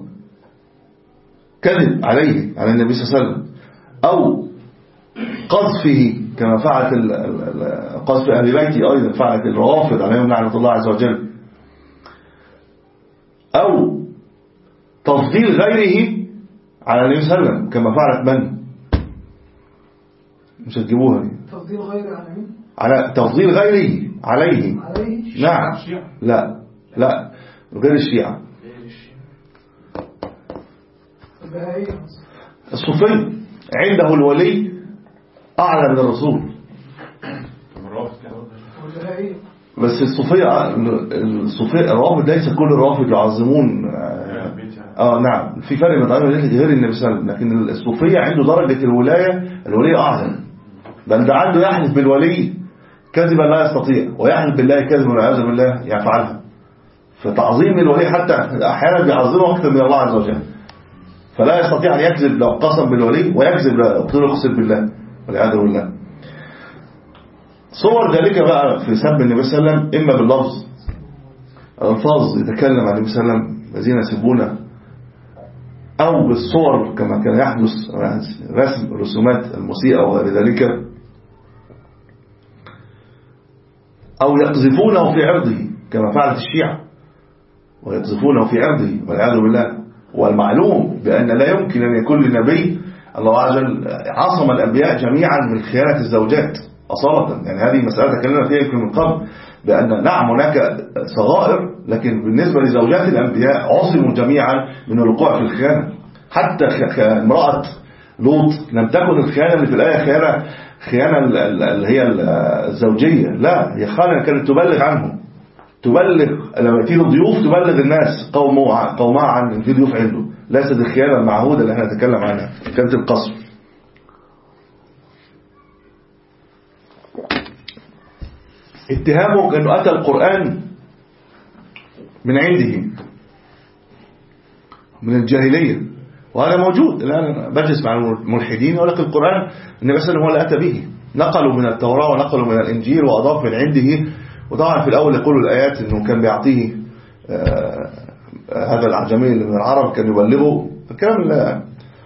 كذب عليه على النبي صلى الله عليه وسلم، أو قذفه كما فعلت قذف أهل بيته أيضا فعلت الروافض عليهم لعنة الله عز وجل، أو تفضيل غيره على النبي صلى الله عليه وسلم كما فعلت من مش هتجيبوها دي تفضيل غيره على مين؟ على تفضيل غيره عليه, عليه؟ نعم لا لا غير الشيعة الصوفي عنده الولي أعلى من الرسول. بس الصوفية الصوفية الروافض ليس كل الروافض يعظمون اه نعم في فرق بين غير النبي صلى الله عليه وسلم، لكن الصوفية عنده درجة الولاية الولي أعظم، بل ده عنده يحلف بالولي كذبا لا يستطيع ويحلف بالله كذبا والعياذ بالله يفعلها. فتعظيم الولي حتى أحيانا بيعظمه أكثر من الله عز وجل، فلا يستطيع أن يكذب لو قسم بالولي ويكذب لو يقسم بالله والعياذ بالله. صور ذلك بقى في سب النبي صلى الله عليه وسلم إما باللفظ الألفاظ يتكلم عن النبي صلى الله عليه وسلم الذين يسبونه، أو بالصور كما كان يحدث رسم رسومات الموسيقى وغير ذلك، أو يقذفونه في عرضه كما فعلت الشيعة ويقذفونه في عرضه والعياذ بالله. والمعلوم بأن لا يمكن أن يكون للنبي الله عز وجل عصم الأنبياء جميعا من خيانة الزوجات أصالة. يعني هذه مسألة تكلمنا فيها يمكن من قبل بأن نعم هناك صغائر، لكن بالنسبة لزوجات الأنبياء عصموا جميعا من الوقوع في الخيانة. حتى امرأة لوط لم تكن الخيانة اللي في الآية خيانة خيانة اللي هي الزوجية، لا هي خيانة كانت تبلغ عنه، تبلغ لما تيجي الضيوف تبلغ الناس قومها قومها عن في ضيوف عنده، ليست الخيانة المعهودة اللي احنا نتكلم عنها كانت القصر. اتهامه انه اتى القرآن من عنده من الجاهلية، وهذا موجود الآن. بجلس مع الملحدين يقول لك القرآن النبي صلى الله عليه وسلم هو اللي أتى به، نقلوا من التوراة ونقلوا من الإنجيل وأضاف من عنده. وطبعا في الأول يقولوا الآيات أنه كان بيعطيه آه هذا الأعجمي اللي من العرب كان يبلغه الكلام لا.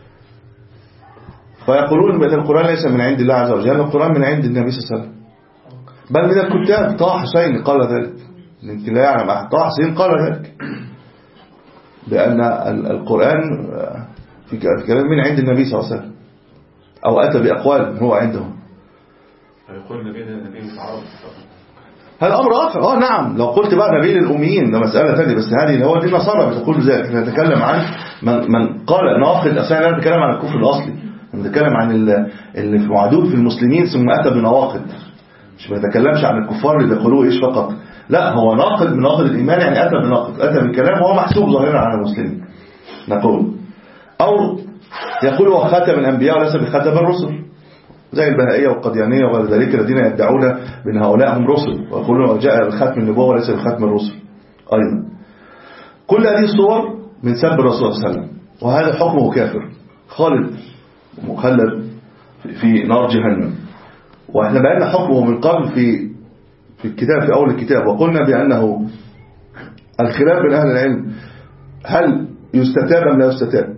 فيقولون بأن القرآن ليس من عند الله عز وجل، القرآن من عند النبي صلى الله عليه وسلم، بل من الكتاب. طه حسين قال ذلك، يمكن لا يعلم أحد. طه حسين قال ذلك بأن القرآن في كلام من عند النبي صلى الله عليه وسلم، أو أتى بأقوال هو عندهم. فيقول نبي نبي العرب هذا أمر آخر. آه نعم، لو قلت بقى نبي للأميين ده مسألة ثانية، بس هذه هو دي النصارى بتقول ذلك. احنا نتكلم عن من, من قال نواقض أصلا. أنا نتكلم عن الكفر الأصلي، نتكلم عن اللي في معدود في المسلمين ثم أتى بنواقض. مش بتكلمش عن الكفار اللي بيقولوا إيش فقط، لا، هو ناقض من نواقض الإيمان، يعني أتى بناقض، أتى بكلام هو محسوب ظاهرا على المسلمين نقول. أو يقول هو خاتم الأنبياء وليس بخاتم الرسل، زي البهائية والقديانية وغير ذلك الذين يدعون بأن هؤلاء هم رسل، ويقولون جاء بختم النبوة وليس بختم الرسل أيضا. كل هذه الصور من سب الرسول صلى الله عليه وسلم، وهذا حكمه كافر خالد مخلد في نار جهنم. وإحنا بقينا حكمه من قبل في في الكتاب، في أول الكتاب، وقلنا بأنه الخلاف بين أهل العلم هل يستتاب أم لا يستتاب،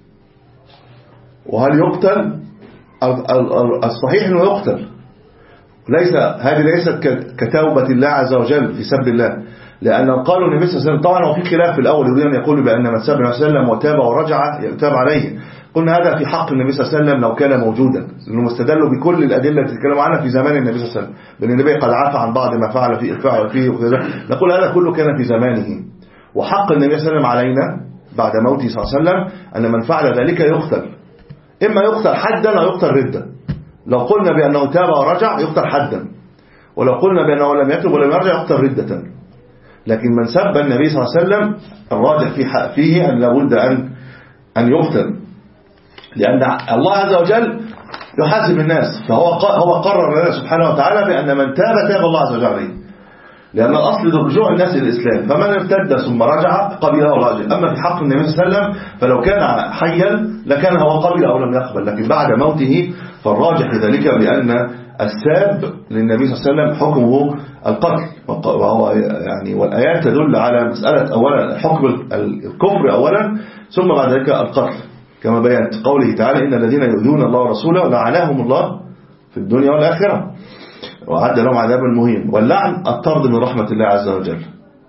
وهل يقتل. الصحيح أنه يقتل، ليس هذه ليست كتوبة الله عز وجل في سب الله، لأن قالوا النبي صلى الله عليه وسلم طبعا وفي خلاف في الأول، يريد أن يقولوا بأن من سب النبي صلى الله عليه وسلم وتاب ورجع يتاب عليه. قلنا هذا في حق النبي صلى الله عليه وسلم لو كان موجودا، لأنه استدلوا بكل الأدلة التي تتكلم عنها في زمان النبي صلى الله عليه وسلم، بأن النبي قد عفى عن بعض ما فعل فيه فعل فيه وكذا. نقول هذا كله كان في زمانه، وحق النبي صلى الله عليه وسلم علينا بعد موته صلى الله عليه وسلم أن من فعل ذلك يقتل، إما يقتل حدا أو يقتل ردة. لو قلنا بأنه تاب ورجع يقتل حدا، ولو قلنا بأنه لم يتب ولم يرجع يقتل ردة. لكن من سب النبي صلى الله عليه وسلم الراجح فيه, فيه أن لابد أن أن يقتل، لأن الله عز وجل يحاسب الناس، فهو هو قرر لنا سبحانه وتعالى بأن من تاب تاب الله عز وجل عليه، لأن الأصل رجوع الناس إلى الإسلام، فمن ارتد ثم رجع قبله وراجع. أما في حق النبي صلى الله عليه وسلم فلو كان حيا لكان هو قبل أو لم يقبل، لكن بعد موته فالراجح لذلك بأن الساب للنبي صلى الله عليه وسلم حكمه القتل. وهو يعني والآيات تدل على مسألة أولا حكم الكفر أولا، ثم بعد ذلك القتل، كما بيانت قوله تعالى إن الذين يؤذون الله ورسوله لعنهم الله في الدنيا والآخرة وأعد لهم عذابا مهين. واللعن الطرد من رحمة الله عز وجل.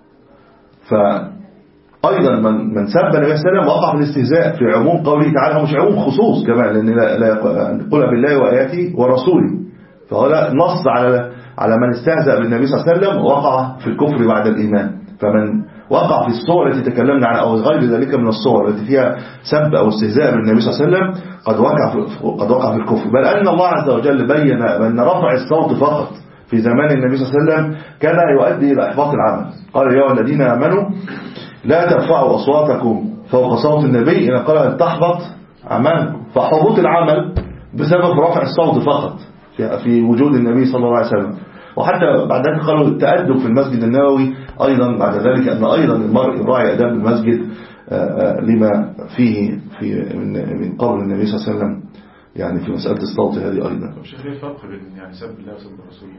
فأيضا من من سب النبي صلى الله عليه وسلم وقع في الاستهزاء في عموم قوله تعالى، مش عموم خصوص كمان، لأن لا, لا يقول بالله وآياته ورسوله، فهو نص على على من استهزأ بالنبي صلى الله عليه وسلم وقع في الكفر بعد الإيمان. فمن وقع في الصور التي تكلمنا عنها أو غير ذلك من الصور التي فيها سب أو استهزاء بالنبي صلى الله عليه وسلم قد وقع في قد وقع في الكفر. بل أن الله عز وجل بين أن رفع الصوت فقط في زمان النبي صلى الله عليه وسلم كان يؤدي إلى إحباط العمل. قال يا الذين آمنوا لا ترفعوا أصواتكم فوق صوت النبي إن قال أن تحبط أعمالكم. فحبوط العمل بسبب رفع الصوت فقط في وجود النبي صلى الله عليه وسلم. وحتى بعد ذلك قالوا التأدب في المسجد النبوي أيضا بعد ذلك أن أيضا المرء يراعي أداب المسجد لما فيه في من قول النبي صلى الله عليه وسلم يعني في مسألة الصوت هذه أيضا. شيخ ايه الفرق بين يعني سب الله وسب الرسول؟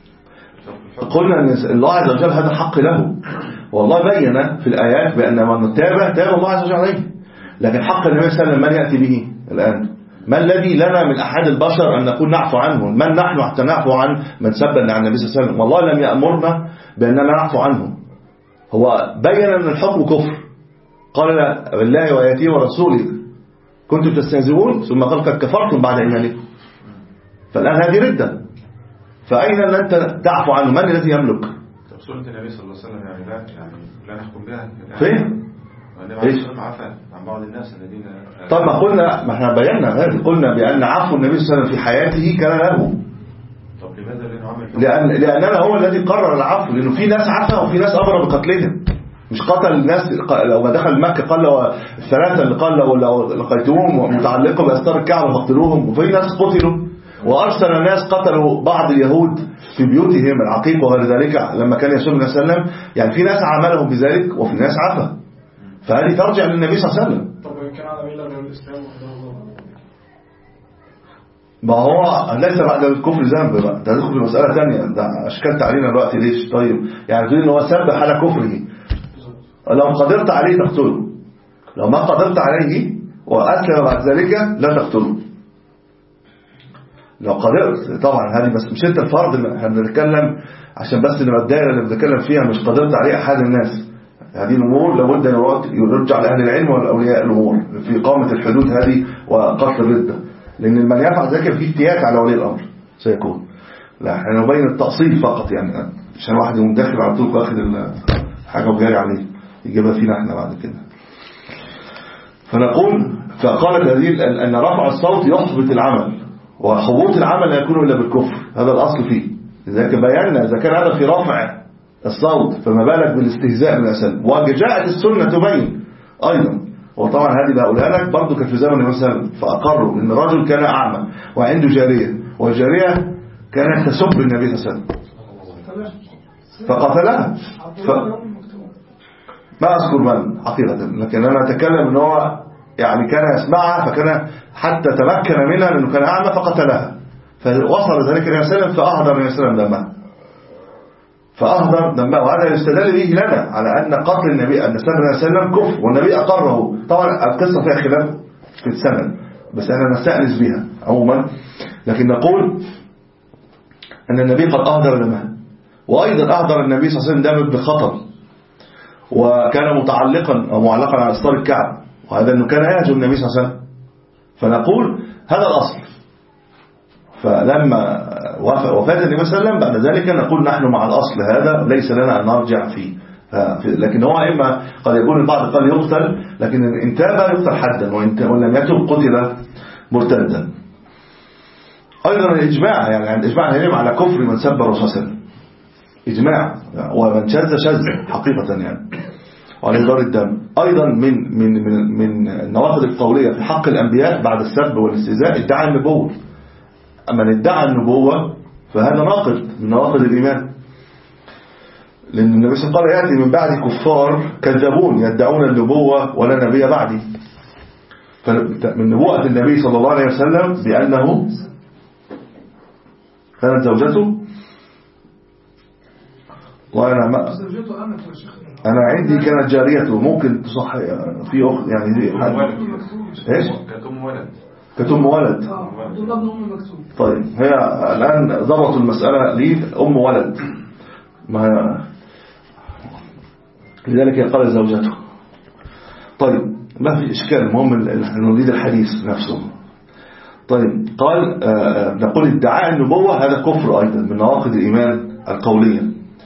قلنا أن الله عز وجل هذا حق له، والله بين في الآيات بأن من تاب تاب الله عز وجل عليه. لكن حق النبي صلى الله عليه وسلم من يأتي به الآن؟ ما الذي لنا من أحد البشر أن نكون نعفو عنه؟ من نحن حتى نعفو عن من سب عن النبي صلى الله عليه وسلم؟ والله لم يأمرنا بأننا نعفو عنه. هو بين أن الحكم كفر، قال بالله وآياته ورسوله كنتم تستهزئون، ثم قال قد كفرتم بعد إيمانكم. فالآن هذه ردة، فأين أن أنت تعفو عنه؟ من الذي يملك؟ طب سنة النبي صلى الله عليه وسلم يعني لا يعني لا نحكم بها فين؟ النبي عليه الصلاة والسلام عفى عن بعض الناس الذين طب ما قلنا، ما احنا بينا هذه، قلنا بأن عفو النبي صلى الله عليه وسلم في حياته كان له. طب لماذا لأنه عمل لأن لأننا هو الذي قرر العفو، لأنه في ناس عفى وفي ناس أمر بقتلهم. مش قتل الناس لو ما دخل مكة قال له الثلاثة اللي قال له لو لقيتوهم متعلقة بأستار الكعبة فاقتلوهم، وفي ناس قتلوا. وأرسل ناس قتلوا بعض اليهود في بيوتهم العقيق وغير ذلك لما كان يسوع النبي صلى الله عليه وسلم. يعني في ناس عملهم بذلك وفي ناس عفى، فهذه ترجع للنبي صلى الله عليه وسلم. طب كان على ميلة غير الإسلام ما هو ليس بعد الكفر ذنب بقى، ده تدخل في مسألة ثانية. ده أشكلت علينا الوقت ليش؟ طيب يعني تقول إن هو سب على كفره، لو قدرت عليه تقتله، لو ما قدرت عليه وأسلم بعد ذلك لا تقتله. لو قدرت طبعا هذه بس مش انت الفرد اللي احنا بنتكلم عشان بس نبقى الدائره اللي بنتكلم فيها مش قدرت عليه احد الناس. هذه الامور لابد ان يرجع لاهل العلم والاولياء الامور في اقامه الحدود هذه وقتل الرده، لان من يفعل ذلك في افتيات على ولي الامر سيكون. لا احنا نبين التأصيل فقط يعني عشان واحد يقوم داخل على طول واخد الحاجه وجاري عليه يجيبها فينا احنا بعد كده. فنقول فقالت هذه ان رفع الصوت يحبط العمل، وحبوط العمل لا يكون إلا بالكفر، هذا الأصل فيه. لذلك بينا إذا كان هذا في رفع الصوت فما بالك بالاستهزاء من الأسل. وجاءت السنة تبين أيضا، وطبعا هذه بقولها لك برضو كان في زمن مثلا فأقروا إن رجل كان أعمى وعنده جارية، والجارية كانت تسب النبي صلى الله عليه وسلم فقتلها. ف... ما أذكر من حقيقة، لكن أنا أتكلم إن هو يعني كان يسمعها فكان حتى تمكن منها لأنه كان أعمى فقتلها، فوصل ذلك النبي صلى الله عليه وسلم فأهدر النبي صلى الله عليه وسلم دمها، فأهدر دمها. وهذا يستدل به لنا على أن قتل النبي أن سب النبي صلى الله عليه وسلم كفر، والنبي أقره. طبعا القصة فيها خلاف في السند بس أنا نستأنس بها عموما، لكن نقول أن النبي قد أهدر دمها. وأيضا أهدر النبي صلى الله عليه وسلم دم بخطر، وكان متعلقا أو معلقا على أستار الكعب، وهذا أنه كان يهجم النبي صلى الله عليه وسلم. فنقول هذا الأصل. فلما وفاة النبي صلى الله عليه وسلم بعد ذلك نقول نحن مع الأصل هذا ليس لنا أن نرجع فيه. لكن هو إما قد يكون البعض قال يقتل، لكن إن تاب يقتل حدا، وإن لم يتب قتل مرتدا. أيضا الإجماع، يعني عند إجماع العلم على كفر من سب الرسول صلى الله عليه وسلم إجماع، ومن شذ شذ حقيقة يعني وعلى دار الدم. أيضا من من من من النواقض القولية في حق الأنبياء بعد السب والاستهزاء ادعاء النبوة. أما من ادعى النبوة فهذا ناقض من نواقض الإيمان، لأن النبي صلى الله عليه وسلم قال يأتي من بعد كفار كذبون يدعون النبوة ولا نبي بعدي. فمن نبوة النبي صلى الله عليه وسلم بأنه كانت زوجته، وأنا ما أنا عندي كانت جاريته، ممكن تصح في أخت يعني حد إيش كانت أم ولد كانت أم ولد طيب هي الآن ضبطوا المسألة لي أم ولد، ما لذلك قال زوجته. طيب ما في إشكال، المهم نريد الحديث نفسه. طيب قال آه نقول ادعاء النبوة هذا كفر أيضا من نواقض الإيمان القولية.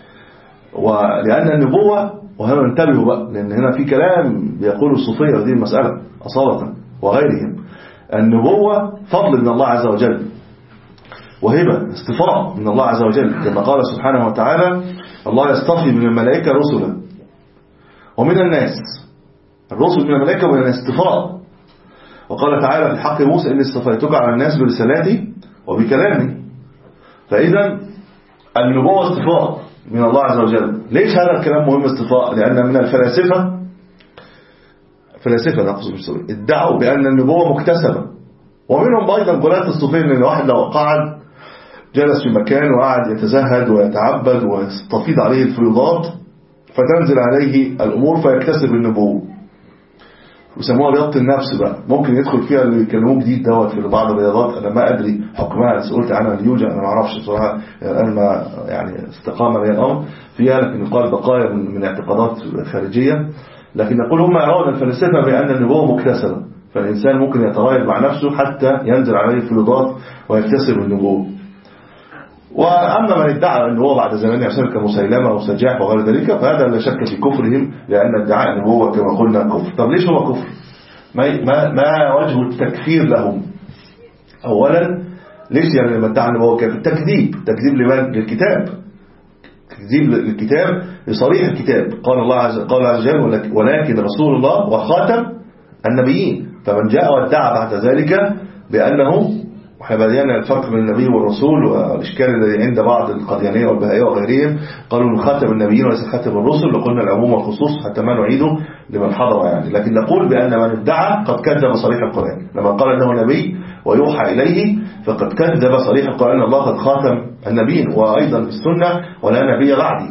ولأن النبوة، وهنا انتبهوا بقى لأن هنا في كلام بيقول الصوفية هذه المسألة أصالة وغيرهم، النبوة فضل من الله عز وجل وهبة استفاء من الله عز وجل، كما قال سبحانه وتعالى الله يصطفي من الملائكة رسلا ومن الناس، الرسل من الملائكة ومن الناس استفاء. وقال تعالى في حق موسى إني اصطفيتك على الناس برسالاتي وبكلامي. فإذا النبوة استفاء من الله عز وجل. ليش هذا الكلام مهم استفاء؟ لأن من الفلاسفة فلاسفة نقصد بالسوري ادعوا بأن النبوة مكتسبة، ومنهم أيضا غلاة الصوفية أن الواحد لو قعد جلس في مكان وقعد يتزهد ويتعبد ويستفيض عليه الفيضات فتنزل عليه الأمور فيكتسب النبوة، ويسموها رياضة النفس بقى. ممكن يدخل فيها اللي يكلموه جديد دوت في بعض الرياضات، أنا ما أدري حكمها، سألت عنها اليوجا أنا ما أعرفش بصراحة الآن، ما يعني استقام لي الأمر فيها، لكن يقال بقايا من, من اعتقادات خارجية. لكن نقول هم يرون الفلسفة بأن النبوة مكتسبة، فالإنسان ممكن يترايل مع نفسه حتى ينزل عليه الفيضات ويكتسب النبوة. وأما من ادعى النبوة بعد زمان يعتبر كمسيلمة وسجاح وغير ذلك فهذا لا شك في كفرهم، لأن ادعاء النبوة كما قلنا كفر. طب ليش هو كفر؟ ما, ما, ما وجه التكفير لهم؟ أولا ليش يعني لما ادعى النبوة كفر؟ تكذيب. تكذيب لمن؟ للكتاب، تكذيب للكتاب لصريح الكتاب. قال الله عز قال عز وجل ولكن رسول الله وخاتم النبيين. فمن جاء وادعى بعد ذلك بأنه، وحبالينا الفرق بين النبي والرسول والإشكال الذي عند بعض القديانية والبهائية وغيرهم، قالوا خاتم النبيين وليس خاتم الرسل، لقلنا العموم والخصوص حتى ما نعيده لمن حضر يعني. لكن نقول بأن من ادعى قد كذب صريح القرآن لما قال أنه نبي ويوحى إليه فقد كذب صريح القرآن الله قد خاتم النبيين. وأيضا في السنة ولا نبي بعدي،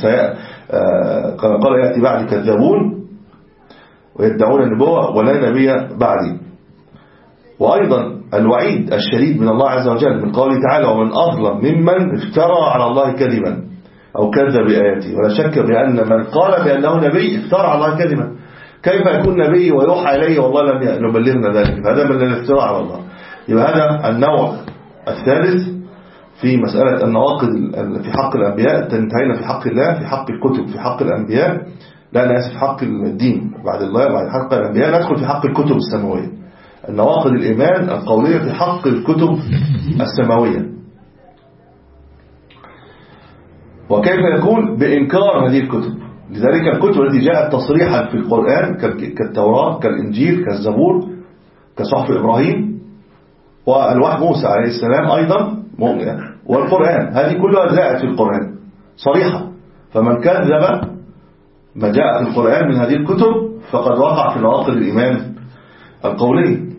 قال يأتي بعدي كذابون ويدعون النبوة ولا نبي بعدي. وأيضا الوعيد الشديد من الله عز وجل من قوله تعالى ومن أظلم ممن افترى على الله كذبا أو كذب بآياته. ولا شك بأن من قال بأنه نبي افترى على الله كذبا. كيف يكون نبي ويوحى إليه والله لم يبلغنا ذلك؟ هذا من الافتراء على الله. يبقى هذا النوع الثالث في مسألة النواقض في حق الأنبياء. انتهينا في حق الله، في حق الكتب، في حق الأنبياء، لا أنا آسف في حق الدين بعد الله بعد حق الأنبياء. ندخل في حق الكتب السماوية، النواقض الإيمان القولية في حق الكتب السماوية. وكيف يكون بإنكار هذه الكتب؟ لذلك الكتب التي جاءت تصريحا في القرآن كالتوراة كالإنجيل كالزبور كصحف إبراهيم والوحي موسى عليه السلام أيضا والقرآن، هذه كلها جاءت في القرآن صريحة. فمن كذب ما جاء في القرآن من هذه الكتب فقد وقع في نواقض الإيمان القولي.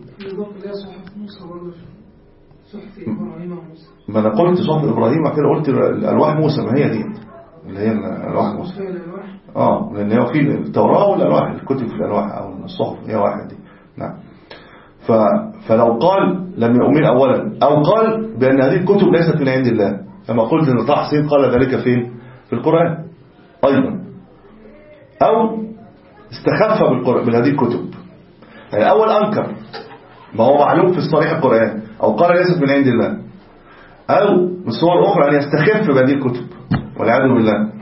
ما أنا قلت صحف إبراهيم كده، قلت الألواح موسى، ما هي دي اللي هي الألواح موسى. آه لأن هي في التوراة والألواح، الكتب في الألواح أو الصحف هي واحد دي. نعم. ف... فلو قال لم يؤمن أولا أو قال بأن هذه الكتب ليست من عند الله، كما قلت أن طه حسين قال ذلك فين؟ في القرآن أيضا، أو استخف بالقرآن بهذه الكتب. يعني أول أنكر ما هو معلوم في صريح القرآن، أو قال ليست من عند الله، أو من صور أخرى أن يستخف بهذه الكتب والعياذ بالله،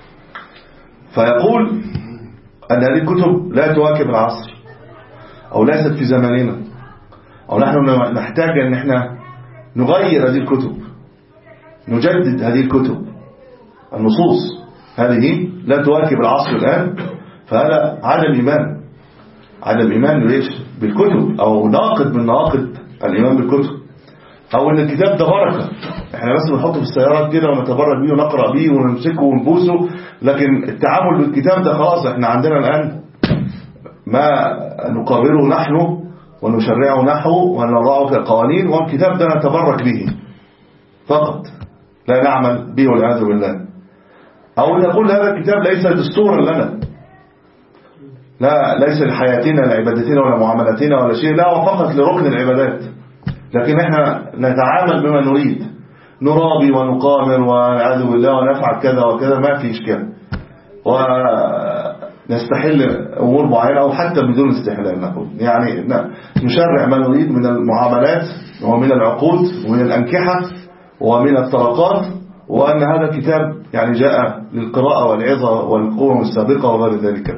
فيقول أن هذه الكتب لا تواكب العصر أو ليست في زماننا، أو نحن نحتاج أن احنا نغير هذه الكتب، نجدد هذه الكتب. النصوص هذه لا تواكب العصر الآن، فهذا عدم إيمان، عدم إيمان ليش بالكتب، أو ناقض من نواقض الإيمان بالكتب. أو أن الكتاب ده بركة، احنا بس بنحطه في السيارات كده ونتبرك بيه ونقرأ بيه ونمسكه ونبوسه، لكن التعامل بالكتاب ده خلاص احنا عندنا الآن ما نقرره نحن ونشرعه نحن ونضعه كقوانين، والكتاب ده نتبرك به فقط لا نعمل به والعياذ بالله. أو نقول هذا الكتاب ليس دستورا لنا، لا ليس لحياتنا لعبادتنا ولا معاملاتنا ولا شيء، لا وفقط لركن العبادات، لكن احنا نتعامل بما نريد، نرابي ونقامر والعياذ بالله ونفعل كذا وكذا، ما في إشكال، ونستحل أمور معينة أو حتى بدون استحلال نقول، يعني نشرع ما نريد من المعاملات ومن العقود ومن الأنكحة ومن الطرقات، وأن هذا الكتاب يعني جاء للقراءة والعظة والقوم السابقة وغير ذلك.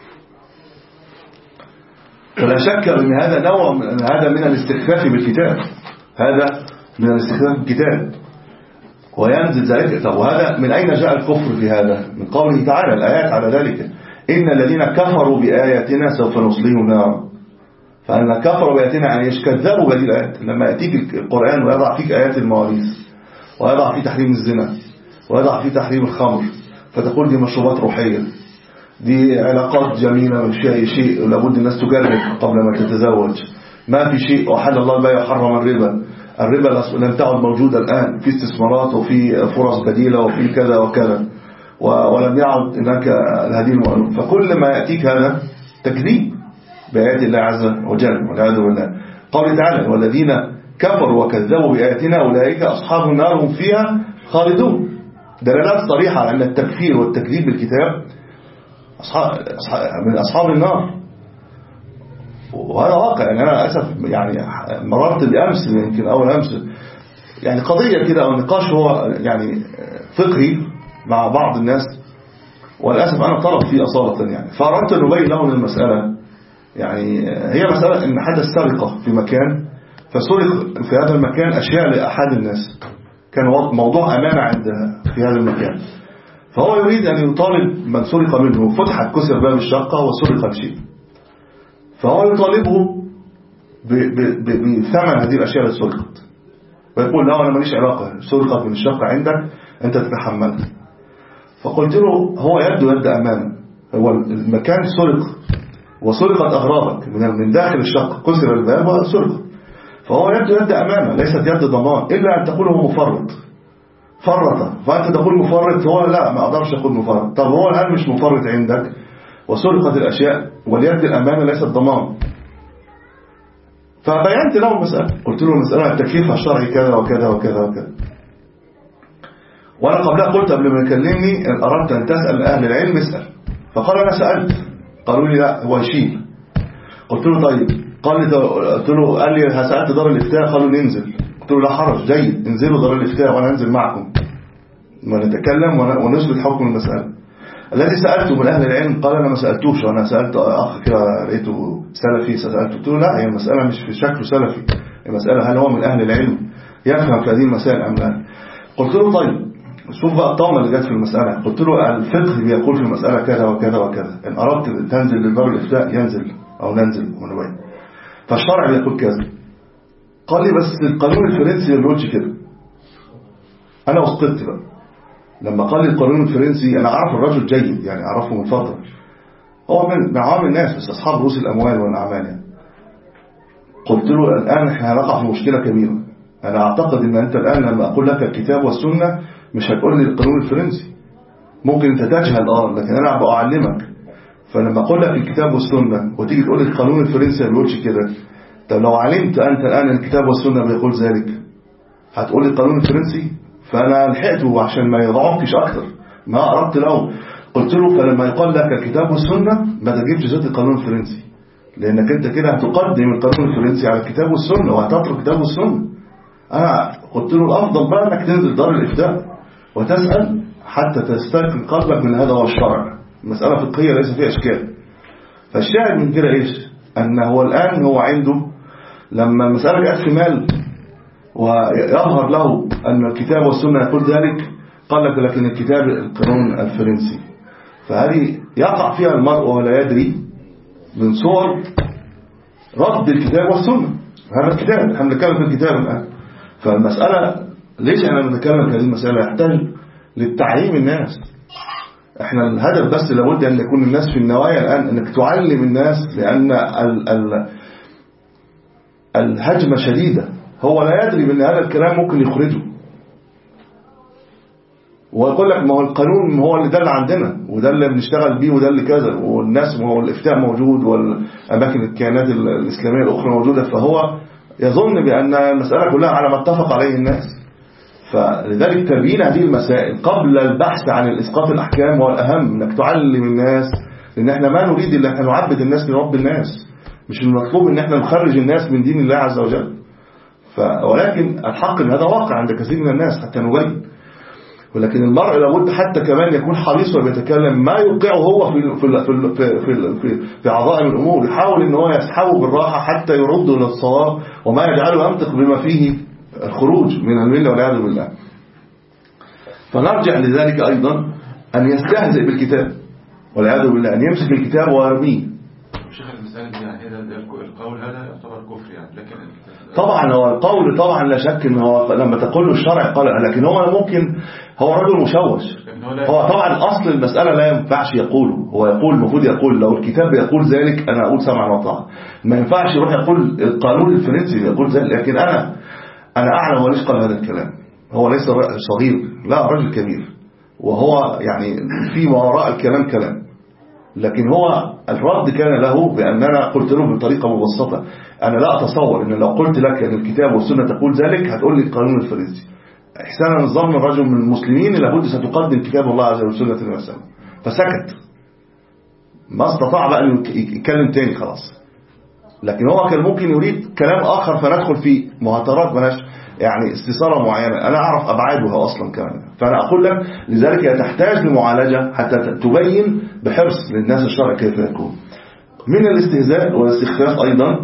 فلا شك أن هذا نوع من هذا من الاستخفاف بالكتاب، هذا من الاستخفاف بالكتاب وينزل ذلك. طب وهذا من أين جاء الكفر في هذا؟ من قوله تعالى الآيات على ذلك، إن الذين كفروا بآياتنا سوف نصليهم نارا. فأن كفروا بآياتنا يعني إيش؟ كذبوا بهذه الآيات. لما يأتيك القرآن ويضع فيك آيات المواريث، ويضع فيه تحريم الزنا، ويضع فيه تحريم الخمر، فتقول دي مشروبات روحية، دي علاقات جميلة، من شيء شيء لابد الناس تجرب قبل ما تتزوج، ما في شيء وحل الله البيع وحرم الربا، الربا لم تعد موجودة الآن، في استثمارات وفي فرص بديلة وفي كذا وكذا، ولم يعد هناك هذه المعلومة. فكل ما يأتيك هذا تكذيب بآيات الله عز وجل والعياذ بالله. قال تعالى والذين كفروا وكذبوا بآياتنا أولئك أصحاب النار هم فيها خالدون. دلالات صريحة على أن التكفير والتكذيب بالكتاب أصحاب من أصحاب النار، وهذا واقع. يعني أنا أسف يعني مررت بأمس يمكن أول أمس يعني قضية كده أو نقاش هو يعني فقهي مع بعض الناس، والأسف أنا طرف فيه أصالة، يعني فأردت أن أبين لهم المسألة. يعني هي مسألة أن حدث سرقة في مكان، فسرق في هذا المكان أشياء لأحد الناس، كان موضوع أمانة عند في هذا المكان، فهو يريد أن يطالب من سرق منه، فتحت كسر باب الشقة وسرق الشيء، فهو يطالبه بثمن هذه الأشياء التي سرقت، ويقول لا أنا ماليش علاقة، سرقت من الشقة عندك أنت تتحملها. فقلت له هو يبدو يد أمانة، هو المكان سرق وسرقت أغراضك من داخل الشقة، كسر الباب وسرقت، فهو يد يد أمانة ليست يد ضمان، إلا أن تقول هو مفرط فرط، فأنت تقول مفرط، هو لا ما أقدرش أقول مفرط. طب هو الآن مش مفرط عندك وسرقت الأشياء واليد الأمانة ليست ضمان. فبينت له المسألة، قلت له المسألة التكليف الشرعي كذا وكذا وكذا وكذا. وأنا قبلها قلت قبل ما يكلمني إن أردت أن تسأل أهل العلم اسأل. فقال أنا سألت، قالوا لي لا هو يشيل. قلت له طيب، قال لي قلت له قال لي سألت دار الإفتاء قالوا ننزل. قلت له لا حرج، جيد انزلوا دار الإفتاء وأنا أنزل معكم ونتكلم ونثبت حكم المسألة. الذي سألته من أهل العلم قال أنا ما سألتوش، وأنا سألت أخ كده لقيته سلفي سألته، قلت له لا هي المسألة مش في شكله سلفي، المسألة هل هو من أهل العلم يفهم في هذه المسائل أم لا. قلت له طيب شوف بقى الطامة اللي جت في المسألة. قلت له الفقه بيقول في المسألة كذا وكذا وكذا، إن أردت تنزل لدار الإفتاء ينزل أو ننزل ونبين، فالشرع بيقول كذا. قال لي بس القانون الفرنسي ما بيقولش كده. أنا وسقطت بقى لما قال لي القانون الفرنسي. أنا أعرف الرجل جيد يعني أعرفه من فترة، هو من عوام الناس بس أصحاب رؤوس الأموال والأعمال يعني. قلت له الآن إحنا هنقع في مشكلة كبيرة. أنا أعتقد أن أنت الآن لما أقول لك الكتاب والسنة مش هتقول لي القانون الفرنسي، ممكن أنت تجهل آه لكن أنا أبقى أعلمك. فلما أقول لك الكتاب والسنة وتيجي تقول لي القانون الفرنسي ما بيقولش كده، طب لو علمت أنت الآن الكتاب والسنة بيقول ذلك هتقول لي القانون الفرنسي. فأنا لحقته عشان ما يضعفكش أكتر، ما أردت له. قلت له فلما يقال لك الكتاب والسنة ما تجيبش ذات القانون الفرنسي، لأنك أنت كده هتقدم القانون الفرنسي على الكتاب والسنة وهتترك الكتاب والسنة. أنا قلت له الأفضل بقى أنك تنزل دار الإفتاء وتسأل حتى تستيقن قلبك من هذا هو الشرع. المسألة فقهية ليس فيها إشكال. فالشاهد من كده إيش؟ أن هو الآن هو عنده لما المسألة جاءت في مال ويظهر له أن الكتاب والسنة يقول ذلك، قال لك لكن الكتاب القانون الفرنسي. فهذه يقع فيها المرء وهو لا يدري من صور رد الكتاب والسنة. هذا الكتاب احنا بنتكلم في الكتاب الآن. فالمسألة ليش احنا بنتكلم في هذه المسألة؟ يحتاج للتعليم الناس. احنا الهدف بس لابد أن يكون الناس في النوايا الآن أنك تعلم الناس، لأن ال ال الهجمة شديدة. هو لا يدري بأن هذا الكلام ممكن يخرجه ويقول لك ما هو القانون هو اللي ده اللي عندنا وده اللي بنشتغل بيه وده اللي كذا، والناس ما هو الإفتاء موجود والأماكن الكيانات الإسلامية الأخرى موجودة، فهو يظن بأن المسألة كلها على ما اتفق عليه الناس. فلذلك تبيين هذه المسائل قبل البحث عن الإسقاط الأحكام هو الأهم، أنك تعلم الناس، لأن احنا ما نريد إلا أن نعبد الناس لرب الناس، مش المطلوب أن احنا نخرج الناس من دين الله عز وجل. ولكن الحق أن هذا واقع عند كثير من الناس حتى نبين. ولكن المرء لابد حتى كمان يكون حريص ويتكلم ما يوقعه هو في في في في في, في عظائم الأمور، يحاول ان هو يسحبه بالراحة حتى يرده للصواب وما يجعله ينطق بما فيه الخروج من الملة والعياذ بالله. فنرجع لذلك أيضا أن يستهزئ بالكتاب والعياذ بالله، أن يمسك الكتاب ويرميه. شيخ المسألة دي يعني هذا القول هذا يعتبر كفر يعني، لكن طبعا هو القول طبعا لا شك ان هو لما تقول له الشرع قال، لكن هو ممكن هو رجل مشوش. هو طبعا اصل المسألة لا ينفعش يقوله، هو يقول المفروض يقول لو الكتاب يقول ذلك انا اقول سمعا وطاعة، ما ينفعش يروح يقول القانون الفرنسي يقول ذلك. لكن انا انا اعلم وليش قال هذا الكلام، هو ليس صغير لا رجل كبير، وهو يعني في ما وراء الكلام كلام، لكن هو الرد كان له بأننا قلت له بطريقة مبسطة. أنا لا أتصور أن لو قلت لك أن الكتاب والسنة تقول ذلك هتقول لي القانون الفرنسي. إحسانا الظن الرجل من المسلمين لابد ستقدم كتاب الله عز وجل وسنة النبي صلى الله عليه وسلم. فسكت، ما استطاع بقى أن يتكلم تاني خلاص. لكن هو كان ممكن يريد كلام آخر فندخل في مهاترات ملاش يعني استثارة معينة أنا أعرف أبعادها أصلا كمان. فأنا أقول لك لذلك تحتاج لمعالجة حتى تبين بحرص للناس الشرع كيف يكون. من الاستهزاء والاستخفاف أيضا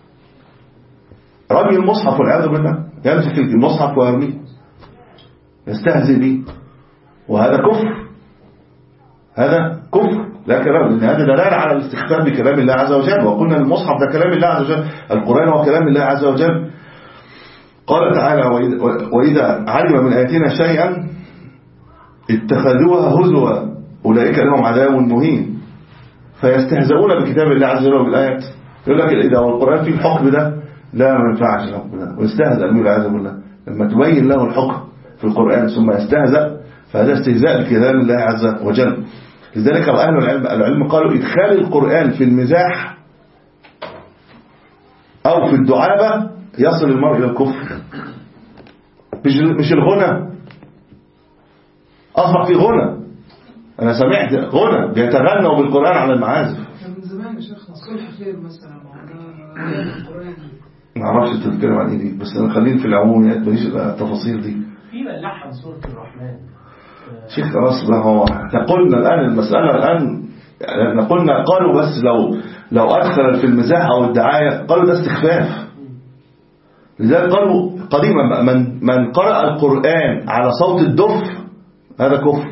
رمي المصحف والعياذ بالله، يمسك المصحف ويرميه يستهزئ به، وهذا كفر، هذا كفر لا كلام، لأن هذا دلالة على الاستخفاف بكلام الله عز وجل. وقلنا المصحف ده كلام الله عز وجل، القرآن هو كلام الله عز وجل. قال تعالى وإذا علم من آياتنا شيئا اتخذوها هزوا أولئك لهم عذاب مهين. فيستهزئون بكتاب الله عز وجل وبالآيات. يقول لك إذا القرآن فيه الحكم ده لا ما ينفعش ربنا ويستهزأ به والعياذ بالله. لما تبين له الحكم في القرآن ثم يستهزأ فهذا استهزاء بكلام الله عز وجل. لذلك أهل العلم العلم قالوا إدخال القرآن في المزاح أو في الدعابة يصل المرء إلى الكفر. مش مش الغنى، أصبح في غنى. أنا سمعت غنى بيتغنوا بالقرآن على المعازف. من زمان يا شيخنا صلح خير مثلا القرآن. ما أعرفش أنت بتتكلم عن إيه دي، بس أنا خليني في العموميات ماليش التفاصيل دي. في ملحن سورة الرحمن شيخ خلاص بقى. هو قلنا الآن المسألة الآن يعني قلنا قالوا بس لو لو أدخل في المزاح أو الدعاية قالوا ده استخفاف. لذلك قالوا قديما من من قرأ القرآن على صوت الدف هذا كفر.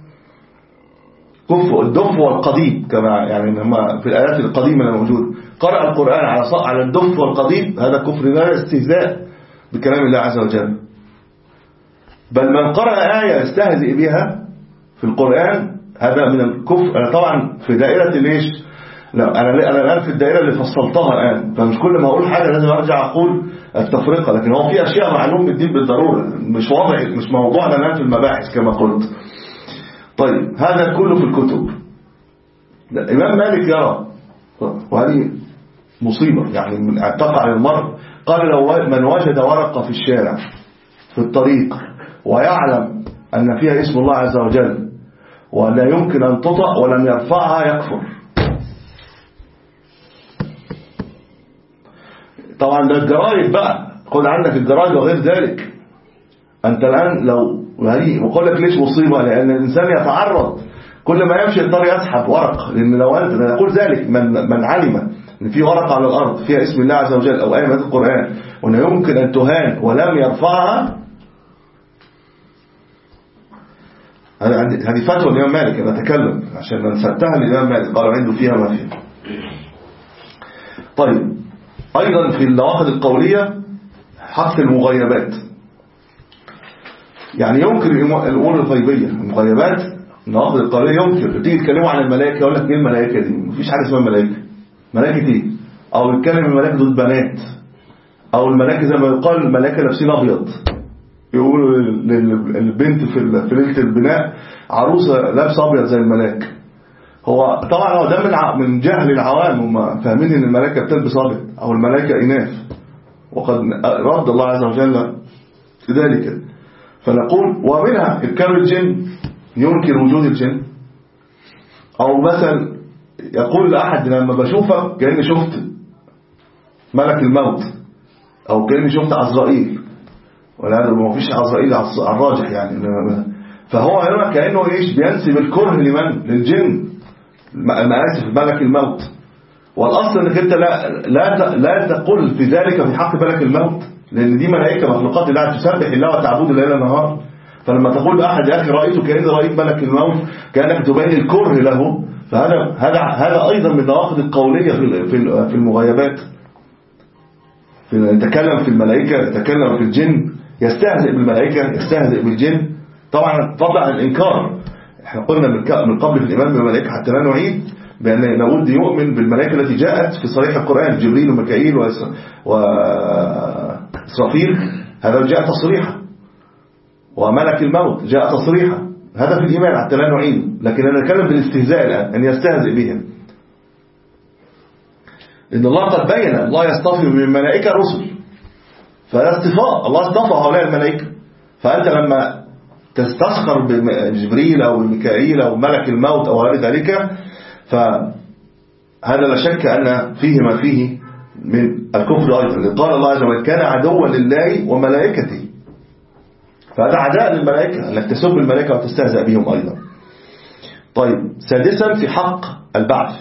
كفر الدف والقضيب كما يعني هم في الآيات القديمة الموجودة. قرأ القرآن على على الدف والقضيب هذا كفر، هذا استهزاء بكلام الله عز وجل. بل من قرأ آية يستهزئ بها في القرآن هذا من الكفر. أنا طبعا في دائرة ليش لا أنا أنا الآن في الدائرة اللي فصلتها الآن، فمش كل ما أقول حاجة لازم أرجع أقول التفرقة. لكن هو في أشياء معلوم بالدين بالضرورة، مش واضح مش موضوعنا الآن في المباحث كما قلت. طيب هذا كله في الكتب. الإمام مالك يرى، وهذه مصيبة يعني من تقع للمرء، قال لو من وجد ورقة في الشارع في الطريق ويعلم أن فيها اسم الله عز وجل ولا يمكن أن تطأ ولم يرفعها يكفر. طبعا ده الجرائد بقى، خد عندك الجرائد وغير ذلك. أنت الآن لو وقول لك ليش مصيبة؟ لأن الإنسان يتعرض كل ما يمشي يضطر يسحب ورق. لأن لو أنت يقول ذلك من من علم أن في ورقة على الأرض فيها اسم الله عز وجل أو آية من القرآن وأنه يمكن أن تهان ولم يرفعها، هذه فتوى الإمام مالك. أنا أتكلم عشان نسبتها للإمام مالك، قالوا عنده فيها ما فيها. طيب أيضا في النواقض القولية حق المغيبات. يعني ينكر الأمور الغيبية المغيبات. النواقض القولية ينكر. تيجي تتكلموا عن الملائكة يقول لك ايه الملائكة دي؟ مفيش حاجة اسمها ملائكة. ملائكة ايه؟ أو يتكلم الملائكة دول بنات، أو الملائكة زي ما يقال الملائكة لابسين أبيض. يقولوا للبنت في في ليلة البناء عروسة لابسة أبيض زي الملاك. هو طبعا هو ده من من جهل العوام، هم فاهمين ان الملائكة بتلبس أبيض أو الملائكة إناث، وقد رد الله عز وجل ذلك. فنقول ومنها إنكار الجن، ينكر وجود الجن. أو مثلا يقول لأحد لما بشوفك كأني شفت ملك الموت، أو كأني شفت عزرائيل، ولا ما فيش عزرائيل على الراجح يعني. فهو هنا كأنه إيش بينسب الكره لمن؟ للجن. أنا آسف ملك الموت. والأصل أنك أنت لا لا لا تقول في ذلك في حق ملك الموت، لأن دي ملائكة مخلوقات الله تسبح الله وتعبد الليل والنهار. فلما تقول لأحد يا أخي رأيته كأني رأيت ملك الموت كأنك تبين الكره له، فهذا هذا هذا أيضا من النواقض القولية في في المغيبات. يتكلم في الملائكة، يتكلم في الجن، يستهزئ بالملائكة، يستهزئ بالجن. طبعا فضلا عن الإنكار. احنا قلنا من قبل في الإيمان بالملائكة حتى لا نعيد بأن لابد يؤمن بالملائكة التي جاءت في صريح القرآن، جبريل وميكائيل وإسرافيل، هذا جاء تصريحا. وملك الموت جاء تصريحا. هذا في الإيمان حتى لا نعيد. لكن أنا نتكلم بالاستهزاء الآن، أن يستهزئ بهم. إن الله قد بين الله يصطفي من الملائكة رسل، فلا اصطفاء، الله اصطفى هؤلاء الملائكة. فأنت لما تستسخر بجبريل أو ميكائيل أو ملك الموت أو غير ذلك، فهذا لا شك أن فيه ما فيه من الكفر أيضا. قال الله عز وجل كان عدوا لله وملائكته، فهذا عداء للملائكة أنك تسب الملائكة وتستهزأ بهم أيضا. طيب سادسا في حق البعث.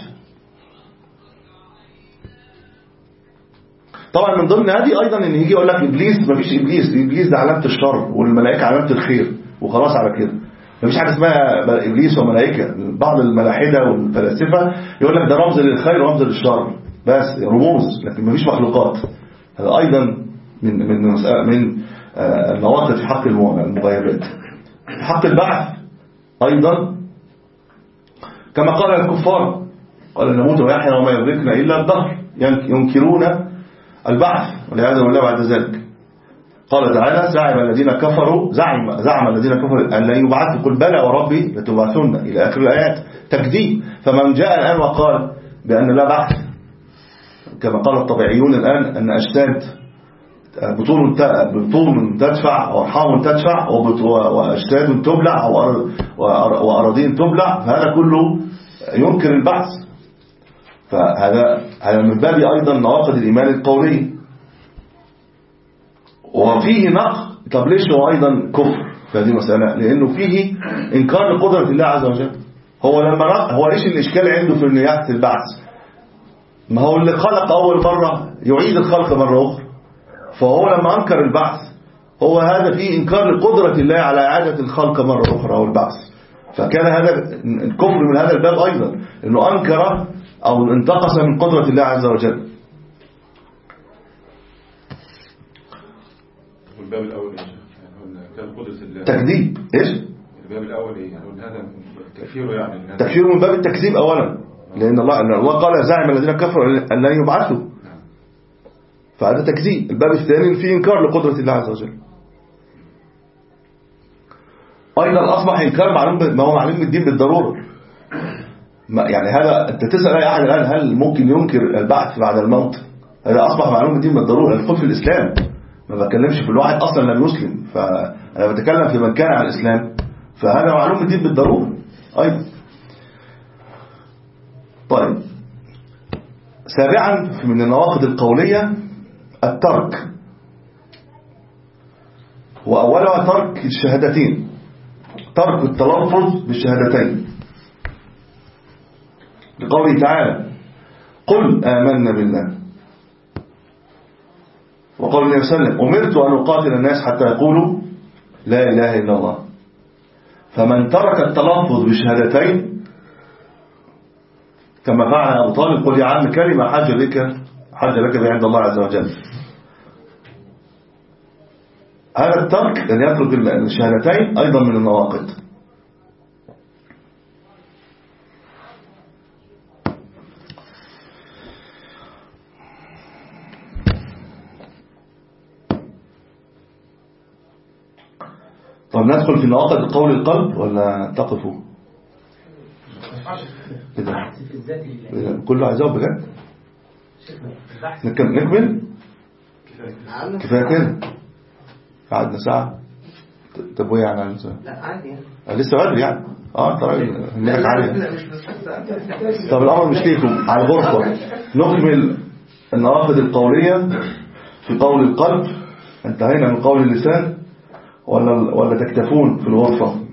طبعا من ضمن هذه أيضا أن يجي يقول لك إبليس، ما فيش إبليس، إبليس ده علامة الشر والملائكة علامة الخير وخلاص على كده. ما فيش حاجة اسمها إبليس وملائكة. بعض الملاحدة والفلاسفة يقول لك ده رمز للخير ورمز للشر، بس رموز، لكن ما فيش مخلوقات. هذا أيضا من من من النواقض في حق المغيبات. في حق البعث أيضا كما قال الكفار، قال نموت ويحيى وما يدركنا إلا الدهر، ينكرون البعث. والعياذ بالله بعد ذلك. قال تعالى زعم الذين كفروا زعم زعم الذين كفروا أن لن يبعثوا، قل بلى وربي لتبعثن إلى آخر الآيات. تكذيب. فمن جاء الآن وقال بأن لا بعث كما قال الطبيعيون الآن أن أجساد بطون بطون تدفع وأرحام تدفع وأجساد تبلع وأراضين تبلع، فهذا كله ينكر البعث. فهذا هذا من باب أيضا نواقض الإيمان القولي. وفيه نقض. طب ليش هو أيضا كفر في هذه المسألة؟ لأنه فيه إنكار لقدرة الله عز وجل. هو لما هو إيش الإشكال عنده في إنه يحدث البعث؟ ما هو اللي خلق أول مرة يعيد الخلق مرة أخرى. فهو لما أنكر البعث هو هذا فيه إنكار لقدرة الله على إعادة الخلق مرة أخرى أو البعث. فكان هذا الكفر من هذا الباب أيضا، إنه أنكر أو انتقص من قدرة الله عز وجل. والباب الأول إيه؟ كان قدرة الله تكذيب. إيش؟ الباب الأول إيه؟ يعني هذا تكفيره، يعني تكفيره من باب التكذيب أولا، لأن الله أن الله قال زعم الذين كفروا أن لن يبعثوا، فهذا تكذيب. الباب الثاني فيه إنكار لقدرة الله عز وجل. أيضا أصبح إنكار معلوم، ما هو معلوم الدين بالضرورة. يعني هذا أنت تسأل أي أحد الآن هل ممكن ينكر البعث بعد الموت؟ هذا أصبح معلوم الدين بالضرورة. الدخول في الإسلام، ما بتكلمش في الواحد أصلا لم يسلم، فأنا بتكلم في من كان على الإسلام، فهذا معلوم الدين بالضرورة أيضا. طيب، سابعا من النواقض القولية الترك، وأولها ترك الشهادتين، ترك التلفظ بالشهادتين، لقوله تعالى قل آمنا بالله، وقال النبي صلى الله عليه وسلم أمرت أن أقاتل الناس حتى يقولوا لا إله إلا الله. فمن ترك التلفظ بالشهادتين كما فعل أبو طالب، قل يا عم كلمة حاجة لك حاجة لك عند الله عز وجل. هذا الترك أن يترك الشهادتين أيضا من النواقض. طب ندخل في نواقض قول القلب ولا تقفوا كده؟ كله عايزاه بجد؟ نكمل كفايه كده، قعدنا ساعه. طب وايه يعني؟ لا عادي يعني لسه بدري يعني. اه انت راجل همك عاليه. طب الامر مش ليكم على الغرفه. نكمل النواقض القوليه في قول القلب. انتهينا من قول اللسان ولا ولا تكتفون في الغرفة؟